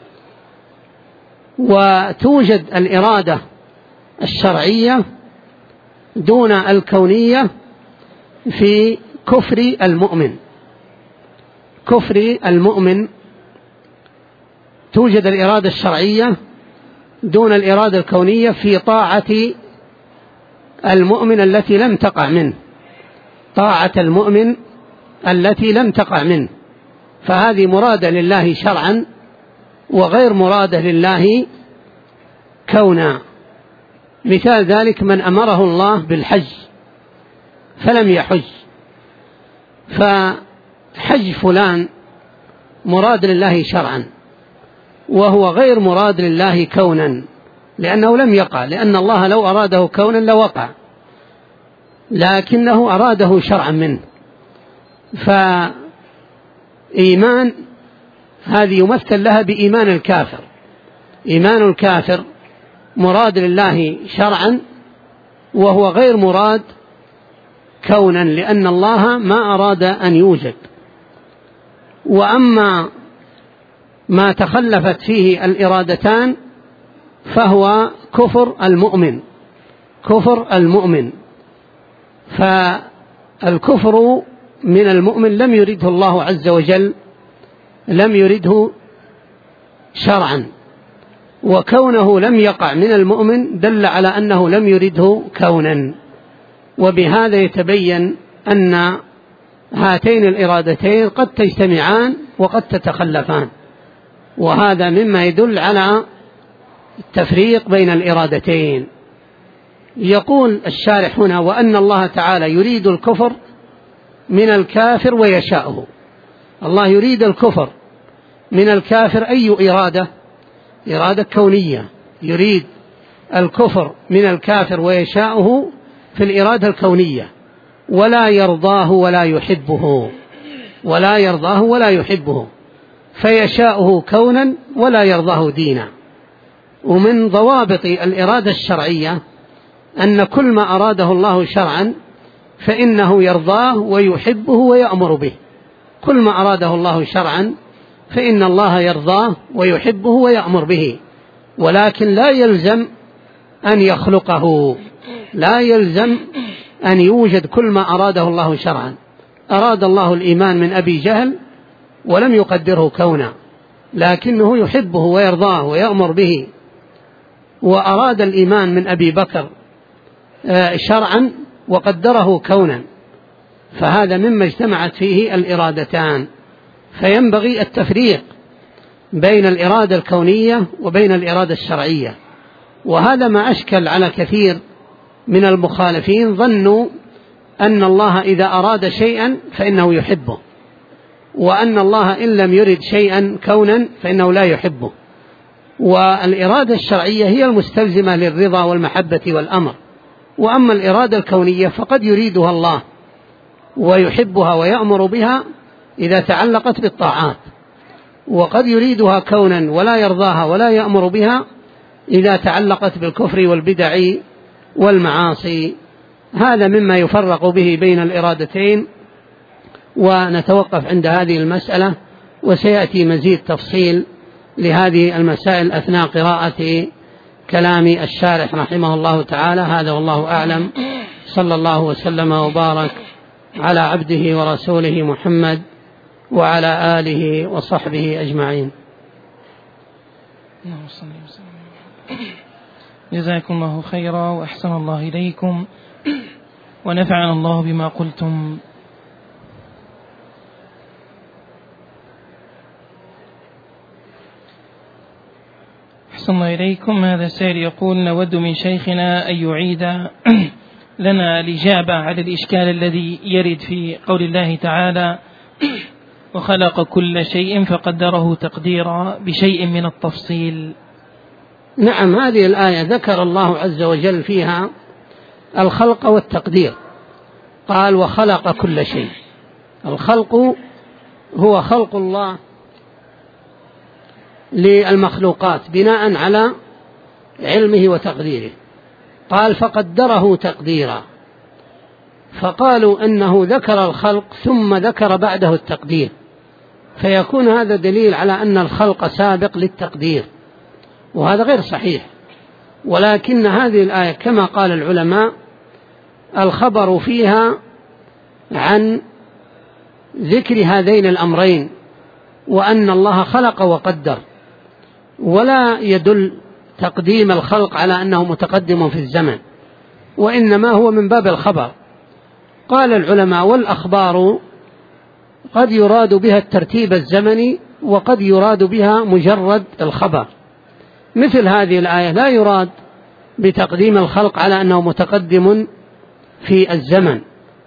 وتوجد الإرادة الشرعية دون الكونية في كفر المؤمن. كفر المؤمن توجد الإرادة الشرعية دون الإرادة الكونية في طاعة المؤمن التي لم تقع منه. طاعة المؤمن التي لم تقع منه، فهذه مرادة لله شرعا وغير مرادة لله كونا. مثال ذلك من أمره الله بالحج فلم يحج، فحج فلان مراد لله شرعا وهو غير مراد لله كونا لأنه لم يقع، لأن الله لو أراده كونا لوقع، لكنه أراده شرعا منه. فإيمان هذه يمثل لها بإيمان الكافر. إيمان الكافر مراد لله شرعا وهو غير مراد كونا لأن الله ما أراد أن يوجد. وأما ما تخلفت فيه الإرادتان فهو كفر المؤمن. كفر المؤمن، فالكفر من المؤمن لم يرده الله عز وجل، لم يرده شرعا، وكونه لم يقع من المؤمن دل على أنه لم يرده كونا. وبهذا يتبين أن هاتين الإرادتين قد تجتمعان وقد تتخلفان، وهذا مما يدل على التفريق بين الإرادتين. يقول الشارح هنا: وأن الله تعالى يريد الكفر من الكافر ويشاءه. الله يريد الكفر من الكافر. أي إرادة؟ إرادة كونية. يريد الكفر من الكافر ويشاءه في الإرادة الكونية، ولا يرضاه ولا يحبه. ولا يرضاه ولا يحبه، فيشاءه كونا ولا يرضاه دينا. ومن ضوابط الإرادة الشرعية أن كل ما أراده الله شرعا فإنه يرضاه ويحبه ويأمر به. كل ما أراده الله شرعا فإن الله يرضاه ويحبه ويأمر به، ولكن لا يلزم أن يخلقه، لا يلزم أن يوجد كل ما أراده الله شرعا. أراد الله الإيمان من أبي جهل ولم يقدره كونا، لكنه يحبه ويرضاه ويأمر به. وأراد الإيمان من أبي بكر شرعا وقدره كونا، فهذا مما اجتمعت فيه الإرادتان. فينبغي التفريق بين الإرادة الكونية وبين الإرادة الشرعية. وهذا ما أشكل على كثير من المخالفين، ظنوا أن الله إذا أراد شيئا فإنه يحبه، وأن الله إن لم يرد شيئا كونا فإنه لا يحبه. والإرادة الشرعية هي المستلزمة للرضا والمحبة والأمر. وأما الإرادة الكونية فقد يريدها الله ويحبها ويأمر بها إذا تعلقت بالطاعات، وقد يريدها كونا ولا يرضاها ولا يأمر بها إذا تعلقت بالكفر والبدع والمعاصي. هذا مما يفرق به بين الإرادتين. ونتوقف عند هذه المسألة، وسيأتي مزيد تفصيل لهذه المسائل أثناء قراءة كلام الشارح رحمه الله تعالى. هذا والله أعلم. صلى الله وسلم وبارك على عبده ورسوله محمد وعلى آله وصحبه أجمعين. جزاكم الله خيرا وأحسن الله إليكم ونفعنا الله بما قلتم. أحسن الله إليكم. هذا سائل يقول: نود من شيخنا أن يعيد لنا الإجابة على الإشكال الذي يرد في قول الله تعالى: وخلق كل شيء فقدره تقديرا، بشيء من التفصيل. نعم، هذه الآية ذكر الله عز وجل فيها الخلق والتقدير. قال: وخلق كل شيء. الخلق هو خلق الله للمخلوقات بناء على علمه وتقديره. قال: فقدره تقديرا، فقالوا أنه ذكر الخلق ثم ذكر بعده التقدير، فيكون هذا دليل على أن الخلق سابق للتقدير، وهذا غير صحيح. ولكن هذه الآية كما قال العلماء الخبر فيها عن ذكر هذين الأمرين، وأن الله خلق وقدر، ولا يدل تقديم الخلق على أنه متقدم في الزمن، وإنما هو من باب الخبر. قال العلماء: والأخبار قد يراد بها الترتيب الزمني، وقد يراد بها مجرد الخبر. مثل هذه الآية لا يراد بتقديم الخلق على أنه متقدم في الزمن،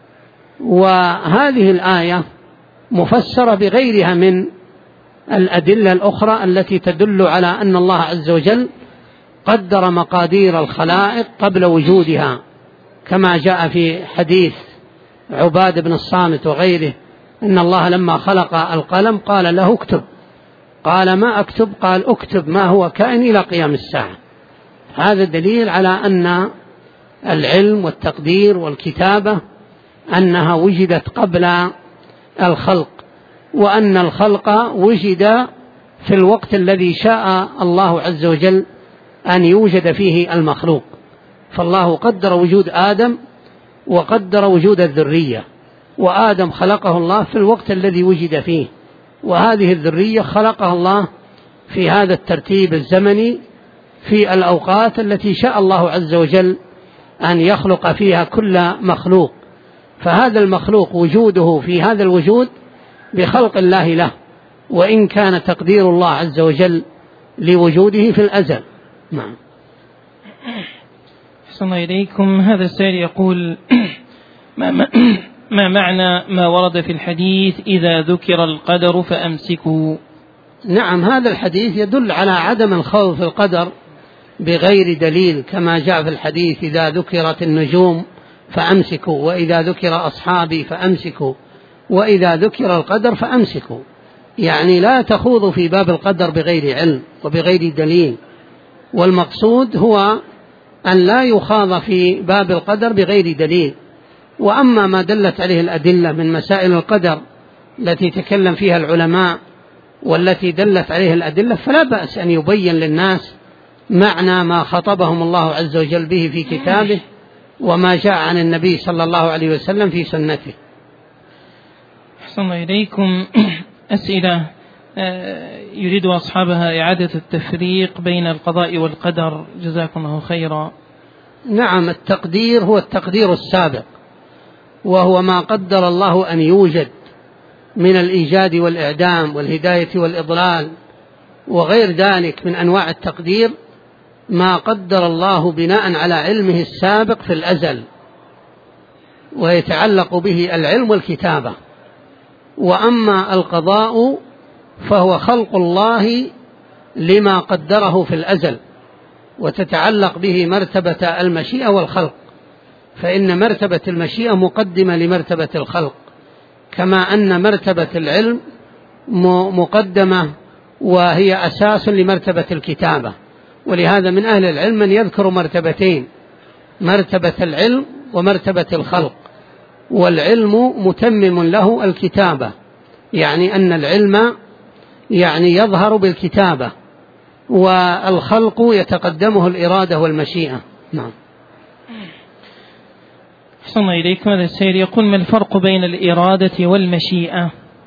وهذه الآية مفسرة بغيرها من الأدلة الأخرى التي تدل على أن الله عز وجل قدر مقادير الخلائق قبل وجودها، كما جاء في حديث عباد بن الصامت وغيره أن الله لما خلق القلم قال له: اكتب. قال: ما أكتب؟ قال: اكتب ما هو كائن إلى قيام الساعة. هذا دليل على أن العلم والتقدير والكتابة أنها وجدت قبل الخلق، وأن الخلق وجد في الوقت الذي شاء الله عز وجل أن يوجد فيه المخلوق. فالله قدر وجود آدم وقدر وجود الذرية، وآدم خلقه الله في الوقت الذي وجد فيه، وهذه الذرية خلقها الله في هذا الترتيب الزمني في الأوقات التي شاء الله عز وجل أن يخلق فيها كل مخلوق. فهذا المخلوق وجوده في هذا الوجود بخلق الله له، وإن كان تقدير الله عز وجل لوجوده في الأزل. نعم. أحسن إليكم. هذا السائل يقول: ما معنى ما ورد في الحديث إذا ذكر القدر فأمسكوا؟ نعم، هذا الحديث يدل على عدم الخوف في القدر بغير دليل، كما جاء في الحديث: إذا ذكرت النجوم فأمسكوا، وإذا ذكر أصحابي فأمسكوا، وإذا ذكر القدر فأمسكوا. يعني لا تخوضوا في باب القدر بغير علم وبغير دليل، والمقصود هو أن لا يخاض في باب القدر بغير دليل. وأما ما دلت عليه الأدلة من مسائل القدر التي تكلم فيها العلماء والتي دلت عليه الأدلة، فلا بأس أن يبين للناس معنى ما خطبهم الله عز وجل به في كتابه، وما جاء عن النبي صلى الله عليه وسلم في سنته. أحسن إليكم. أسئلة يريد أصحابها إعادة التفريق بين القضاء والقدر، جزاكم الله خيرا. نعم، التقدير هو التقدير السابق، وهو ما قدر الله أن يوجد من الإيجاد والإعدام والهداية والإضلال وغير ذلك من أنواع التقدير، ما قدر الله بناء على علمه السابق في الأزل، ويتعلق به العلم والكتابة. وأما القضاء فهو خلق الله لما قدره في الأزل، وتتعلق به مرتبة المشيئة والخلق، فإن مرتبة المشيئة مقدمة لمرتبة الخلق، كما أن مرتبة العلم مقدمة وهي أساس لمرتبة الكتابة. ولهذا من أهل العلم من يذكر مرتبتين: مرتبة العلم ومرتبة الخلق. والعلم متمم له الكتابة، يعني أن العلم يعني يظهر بالكتابة، والخلق يتقدمه الإرادة والمشيئة. نعم. أحسن إليكم. هذا السائل يقول: ما الفرق بين الإرادة والمشيئة؟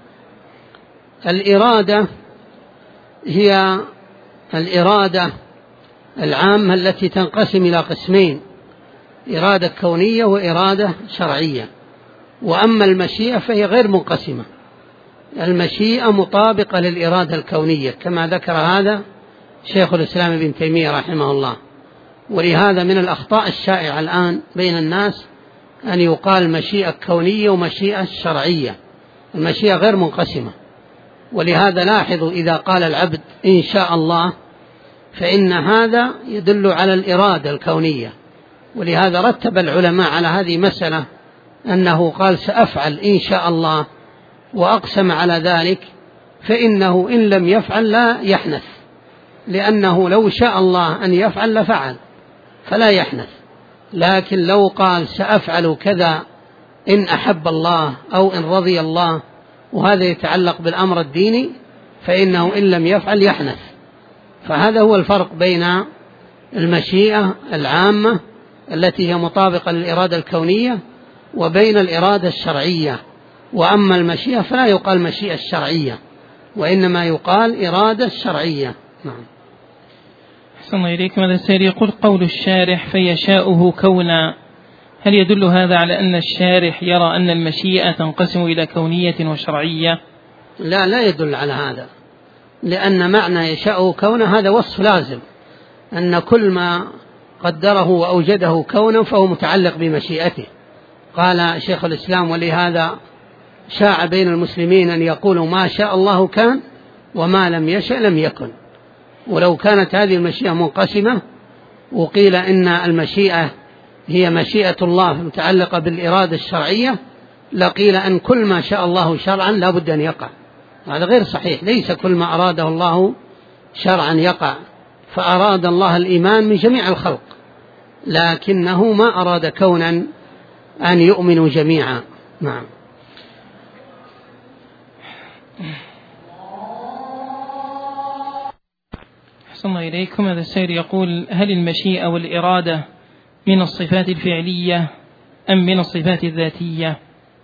الإرادة هي الإرادة العامة التي تنقسم إلى قسمين: إرادة كونية وإرادة شرعية. وأما المشيئة فهي غير منقسمة، المشيئة مطابقة للإرادة الكونية، كما ذكر هذا شيخ الإسلام ابن تيمية رحمه الله. ولهذا من الأخطاء الشائعة الآن بين الناس أن يقال مشيئة كونية ومشيئة شرعية. المشيئة غير منقسمة، ولهذا لاحظوا إذا قال العبد إن شاء الله فإن هذا يدل على الإرادة الكونية، ولهذا رتب العلماء على هذه مسألة أنه قال سأفعل إن شاء الله وأقسم على ذلك، فإنه إن لم يفعل لا يحنث، لأنه لو شاء الله أن يفعل لفعل فلا يحنث. لكن لو قال سأفعل كذا إن أحب الله أو إن رضي الله، وهذا يتعلق بالأمر الديني، فإنه إن لم يفعل يحنث. فهذا هو الفرق بين المشيئة العامة التي هي مطابقة للإرادة الكونية وبين الإرادة الشرعية. وأما المشيئة فلا يقال مشيئة الشرعية، وإنما يقال إرادة الشرعية. نعم. أحسن إليكم. هذا السائل يقول قول الشارح فيشاؤه كونا، هل يدل هذا على أن الشارح يرى أن المشيئة تنقسم إلى كونية وشرعية؟ لا يدل على هذا، لأن معنى يشاؤه كونا هذا وصف لازم، أن كل ما قدره وأوجده كونا فهو متعلق بمشيئته. قال شيخ الإسلام ولهذا شاع بين المسلمين أن يقولوا ما شاء الله كان وما لم يشأ لم يكن. ولو كانت هذه المشيئة منقسمة وقيل إن المشيئة هي مشيئة الله متعلقة بالإرادة الشرعية لقيل أن كل ما شاء الله شرعا لا بد أن يقع. هذا غير صحيح، ليس كل ما أراده الله شرعا يقع، فأراد الله الإيمان من جميع الخلق، لكنه ما أراد كونا أن يؤمنوا جميعا. نعم. أحسن إليكم. هذا السائل يقول هل المشيئة والإرادة من الصفات الفعلية أم من الصفات الذاتية؟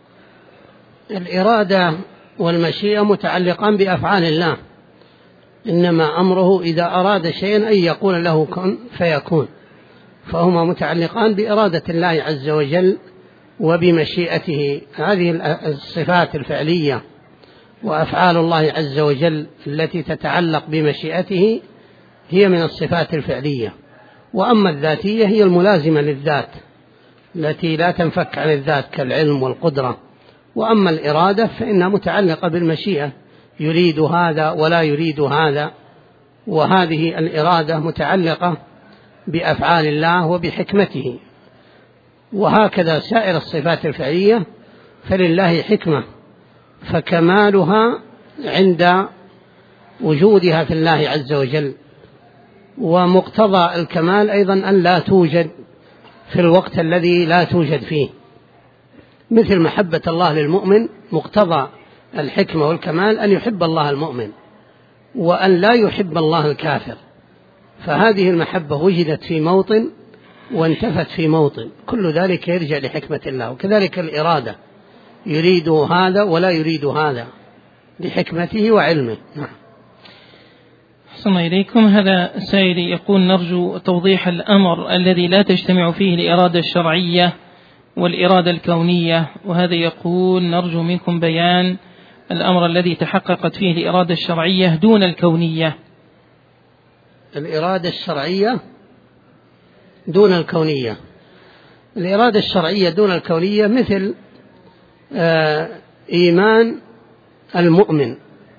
الإرادة والمشيئة متعلقان بأفعال الله، إنما أمره إذا أراد شيئا أن يقول له كن فيكون، فهما متعلقان بإرادة الله عز وجل وبمشيئته. هذه الصفات الفعلية وأفعال الله عز وجل التي تتعلق بمشيئته هي من الصفات الفعلية. وأما الذاتية هي الملازمة للذات التي لا تنفك عن الذات كالعلم والقدرة. وأما الإرادة فإنها متعلقة بالمشيئة، يريد هذا ولا يريد هذا، وهذه الإرادة متعلقة بأفعال الله وبحكمته. وهكذا سائر الصفات الفعلية فلله حكمة، فكمالها عند وجودها في الله عز وجل، ومقتضى الكمال أيضا أن لا توجد في الوقت الذي لا توجد فيه، مثل محبة الله للمؤمن مقتضى الحكمة والكمال أن يحب الله المؤمن وأن لا يحب الله الكافر. فهذه المحبة وجدت في موطن وانتفت في موطن، كل ذلك يرجع لحكمة الله. وكذلك الإرادة، يريد هذا ولا يريد هذا لحكمته وعلمه. نعم. أحسن إليكم. هذا سائل يقول نرجو توضيح الأمر الذي لا تجتمع فيه الإرادة الشرعية والإرادة الكونية، وهذا يقول نرجو منكم بيان الأمر الذي تحققت فيه الإرادة الشرعية دون الكونية. الإرادة الشرعية دون الكونية. الإرادة الشرعية دون الكونية مثل إيمان المؤمن،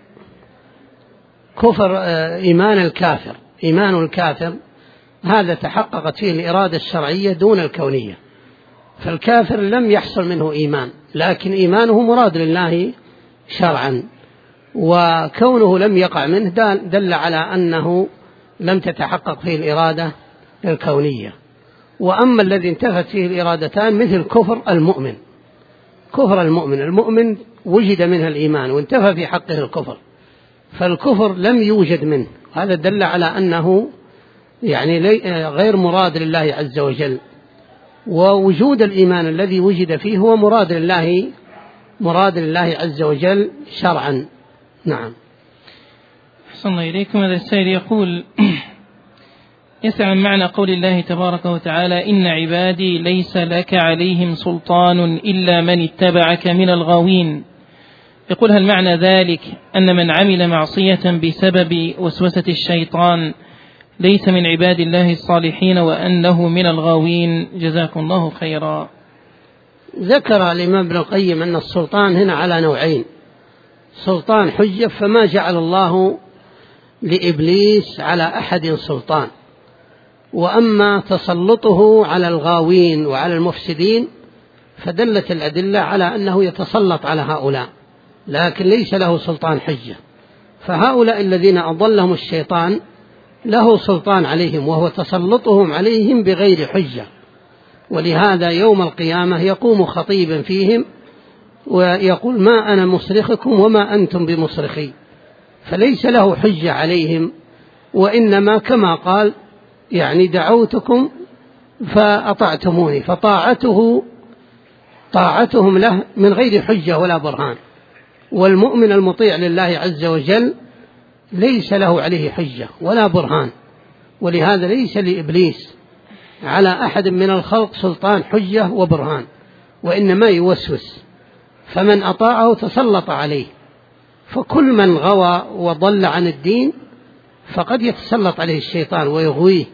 كفر إيمان الكافر. إيمان الكافر هذا تحققت فيه الإرادة الشرعية دون الكونية، فالكافر لم يحصل منه إيمان، لكن إيمانه مراد لله شرعا، وكونه لم يقع منه دل على أنه لم تتحقق فيه الإرادة الكونية. وأما الذي انتفت فيه الإرادتان مثل كفر المؤمن. كفر المؤمن وجد منها الإيمان وانتفى في حقه الكفر، فالكفر لم يوجد منه، هذا دل على أنه يعني غير مراد لله عز وجل. ووجود الإيمان الذي وجد فيه هو مراد لله عز وجل شرعا. نعم. أحسن إليكم. هذا السائل يقول يسأل عن معنى قول الله تبارك وتعالى إن عبادي ليس لك عليهم سلطان إلا من اتبعك من الغاوين. يقول هل معنى ذلك أن من عمل معصية بسبب وسوسة الشيطان ليس من عباد الله الصالحين وأنه من الغاوين؟ جزاكم الله خيرا. ذكر الإمام ابن القيم أن السلطان هنا على نوعين: سلطان حجة، فما جعل الله لإبليس على أحد سلطان، وأما تسلطه على الغاوين وعلى المفسدين فدلت الأدلة على أنه يتسلط على هؤلاء، لكن ليس له سلطان حجة. فهؤلاء الذين أضلهم الشيطان له سلطان عليهم، وهو تسلطهم عليهم بغير حجة، ولهذا يوم القيامة يقوم خطيبا فيهم ويقول: ما أنا مصرخكم وما أنتم بمصرخي. فليس له حجة عليهم، وإنما كما قال: يعني دعوتكم فأطعتموني، طاعتهم له من غير حجة ولا برهان. والمؤمن المطيع لله عز وجل ليس له عليه حجة ولا برهان، ولهذا ليس لإبليس على أحد من الخلق سلطان حجة وبرهان، وإنما يوسوس، فمن أطاعه تسلط عليه. فكل من غوى وضل عن الدين فقد يتسلط عليه الشيطان ويغويه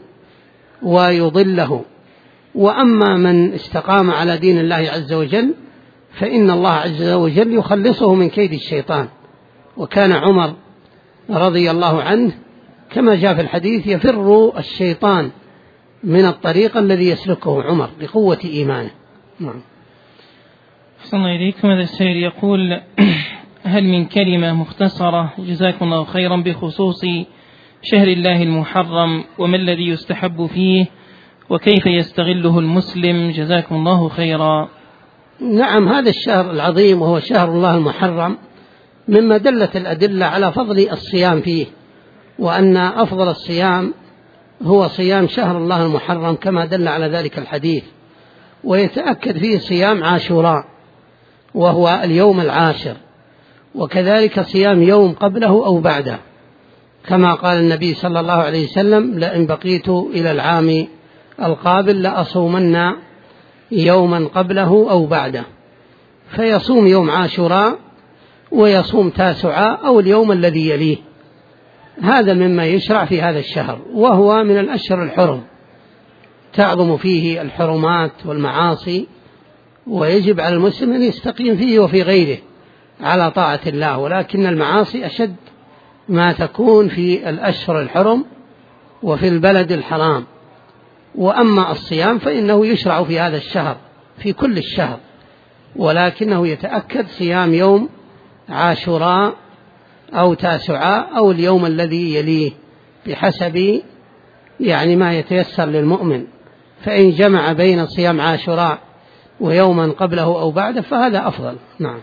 ويضله، وأما من استقام على دين الله عز وجل فإن الله عز وجل يخلصه من كيد الشيطان. وكان عمر رضي الله عنه كما جاء في الحديث يفر الشيطان من الطريق الذي يسلكه عمر بقوة إيمانه. نعم. أحسن الله إليكم. هذا السائل يقول: هل من كلمة مختصرة جزاكم الله خيرا بخصوص شهر الله المحرم، وما الذي يستحب فيه، وكيف يستغله المسلم جزاكم الله خيرا؟ نعم، هذا الشهر العظيم وهو شهر الله المحرم مما دلت الأدلة على فضل الصيام فيه، وأن أفضل الصيام هو صيام شهر الله المحرم كما دل على ذلك الحديث. ويتأكد فيه صيام عاشوراء وهو اليوم العاشر، وكذلك صيام يوم قبله أو بعده، كما قال النبي صلى الله عليه وسلم: لئن بقيت إلى العام القابل لأصومن يوما قبله أو بعده. فيصوم يوم عاشوراء ويصوم تاسعاء أو اليوم الذي يليه. هذا مما يشرع في هذا الشهر، وهو من الأشهر الحرم، تعظم فيه الحرمات والمعاصي، ويجب على المسلم أن يستقيم فيه وفي غيره على طاعة الله، ولكن المعاصي أشد ما تكون في الأشهر الحرم وفي البلد الحرام. وأما الصيام فإنه يشرع في هذا الشهر في كل الشهر، ولكنه يتأكد صيام يوم عاشوراء أو تاسعاء أو اليوم الذي يليه بحسب يعني ما يتيسر للمؤمن. فإن جمع بين صيام عاشوراء ويوما قبله أو بعده فهذا أفضل. نعم.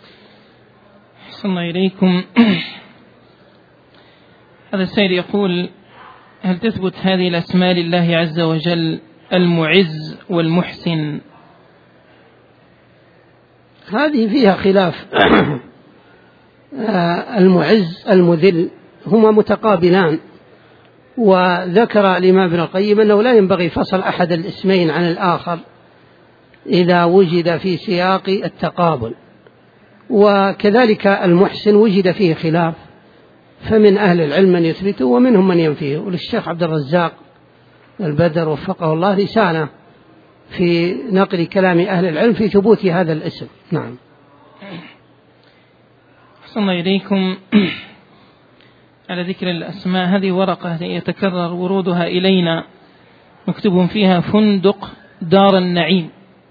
أحسن الله إليكم. هذا السائل يقول: هل تثبت هذه الأسماء لله عز وجل المعز والمحسن؟ هذه فيها خلاف. المعز المذل هما متقابلان، وذكر الإمام ابن القيم أنه لا ينبغي فصل أحد الاسمين عن الآخر إذا وجد في سياق التقابل. وكذلك المحسن وجد فيه خلاف، فمن أهل العلم من يثبته ومنهم من ينفيه. وللشيخ عبد الرزاق البدر وفقه الله رسالة في نقل كلام أهل العلم في ثبوت هذا الاسم. نعم. أحسن الله إليكم. على ذكر الأسماء، هذه ورقة يتكرر ورودها إلينا مكتوب فيها فندق دار النعيم.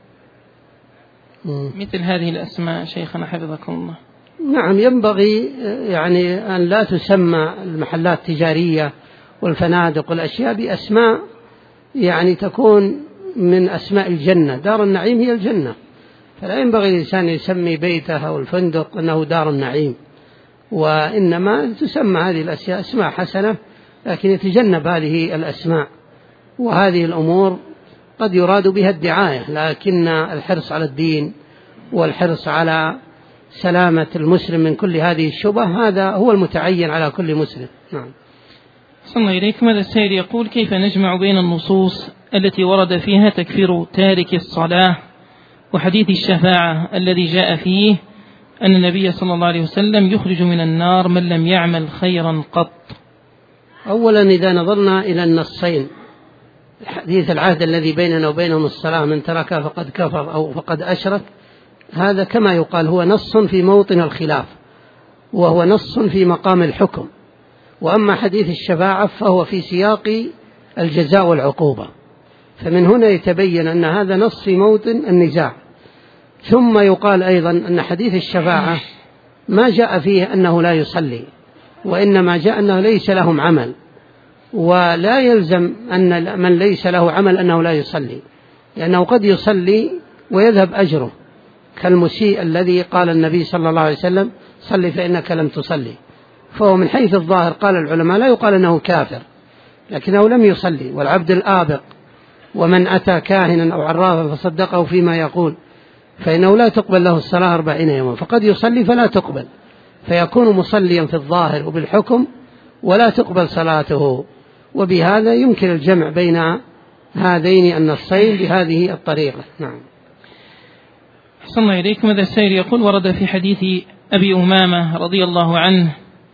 مثل هذه الأسماء شيخنا حفظكم الله. نعم، ينبغي يعني أن لا تسمى المحلات التجارية والفنادق والأشياء بأسماء يعني تكون من أسماء الجنة. دار النعيم هي الجنة، فلا ينبغي الإنسان يسمي بيته أو الفندق أنه دار النعيم، وإنما تسمى هذه الأشياء أسماء حسنة، لكن يتجنب هذه الأسماء. وهذه الأمور قد يراد بها الدعاية، لكن الحرص على الدين والحرص على سلامة المسلم من كل هذه الشبه هذا هو المتعين على كل مسلم. نعم. صلى الله إليكم. هذا السائل يقول: كيف نجمع بين النصوص التي ورد فيها تكفير تارك الصلاة وحديث الشفاعة الذي جاء فيه أن النبي صلى الله عليه وسلم يخرج من النار من لم يعمل خيرا قط؟ أولا إذا نظرنا إلى النصين حديث العهد الذي بيننا وبينهم الصلاة من تركها فقد كفر أو فقد أشرك، هذا كما يقال هو نص في موطن الخلاف، وهو نص في مقام الحكم. وأما حديث الشفاعة فهو في سياق الجزاء والعقوبة، فمن هنا يتبين أن هذا نص في موطن النزاع. ثم يقال أيضا أن حديث الشفاعة ما جاء فيه أنه لا يصلي، وإنما جاء أنه ليس لهم عمل، ولا يلزم أن من ليس له عمل أنه لا يصلي، لأنه قد يصلي ويذهب أجره، كالمسيء الذي قال النبي صلى الله عليه وسلم صلي فإنك لم تصلي. فهو من حيث الظاهر قال العلماء لا يقال أنه كافر، لكنه لم يصلي. والعبد الآبق ومن أتى كاهنا أو عرافا فصدقه فيما يقول فإنه لا تقبل له الصلاة 40 يوما، فقد يصلي فلا تقبل، فيكون مصليا في الظاهر وبالحكم ولا تقبل صلاته. وبهذا يمكن الجمع بين هذين النصين بهذه الطريقة. نعم. أحسن الله إليكم. هذا السائل يقول: ورد في حديث أبي أمامة رضي الله عنه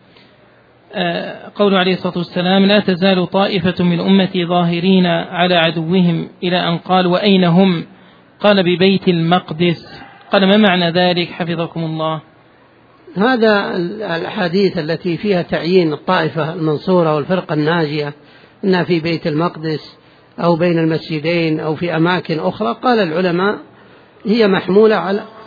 قول عليه الصلاة والسلام: لا تزال طائفة من أمتي ظاهرين على عدوهم، إلى أن قال: وأين هم؟ قال: ببيت المقدس. قال: ما معنى ذلك حفظكم الله؟ هذا الحديث التي فيها تعيين الطائفة المنصورة والفرقة الناجية إنها في بيت المقدس أو بين المسجدين أو في أماكن أخرى، قال العلماء هي محمولة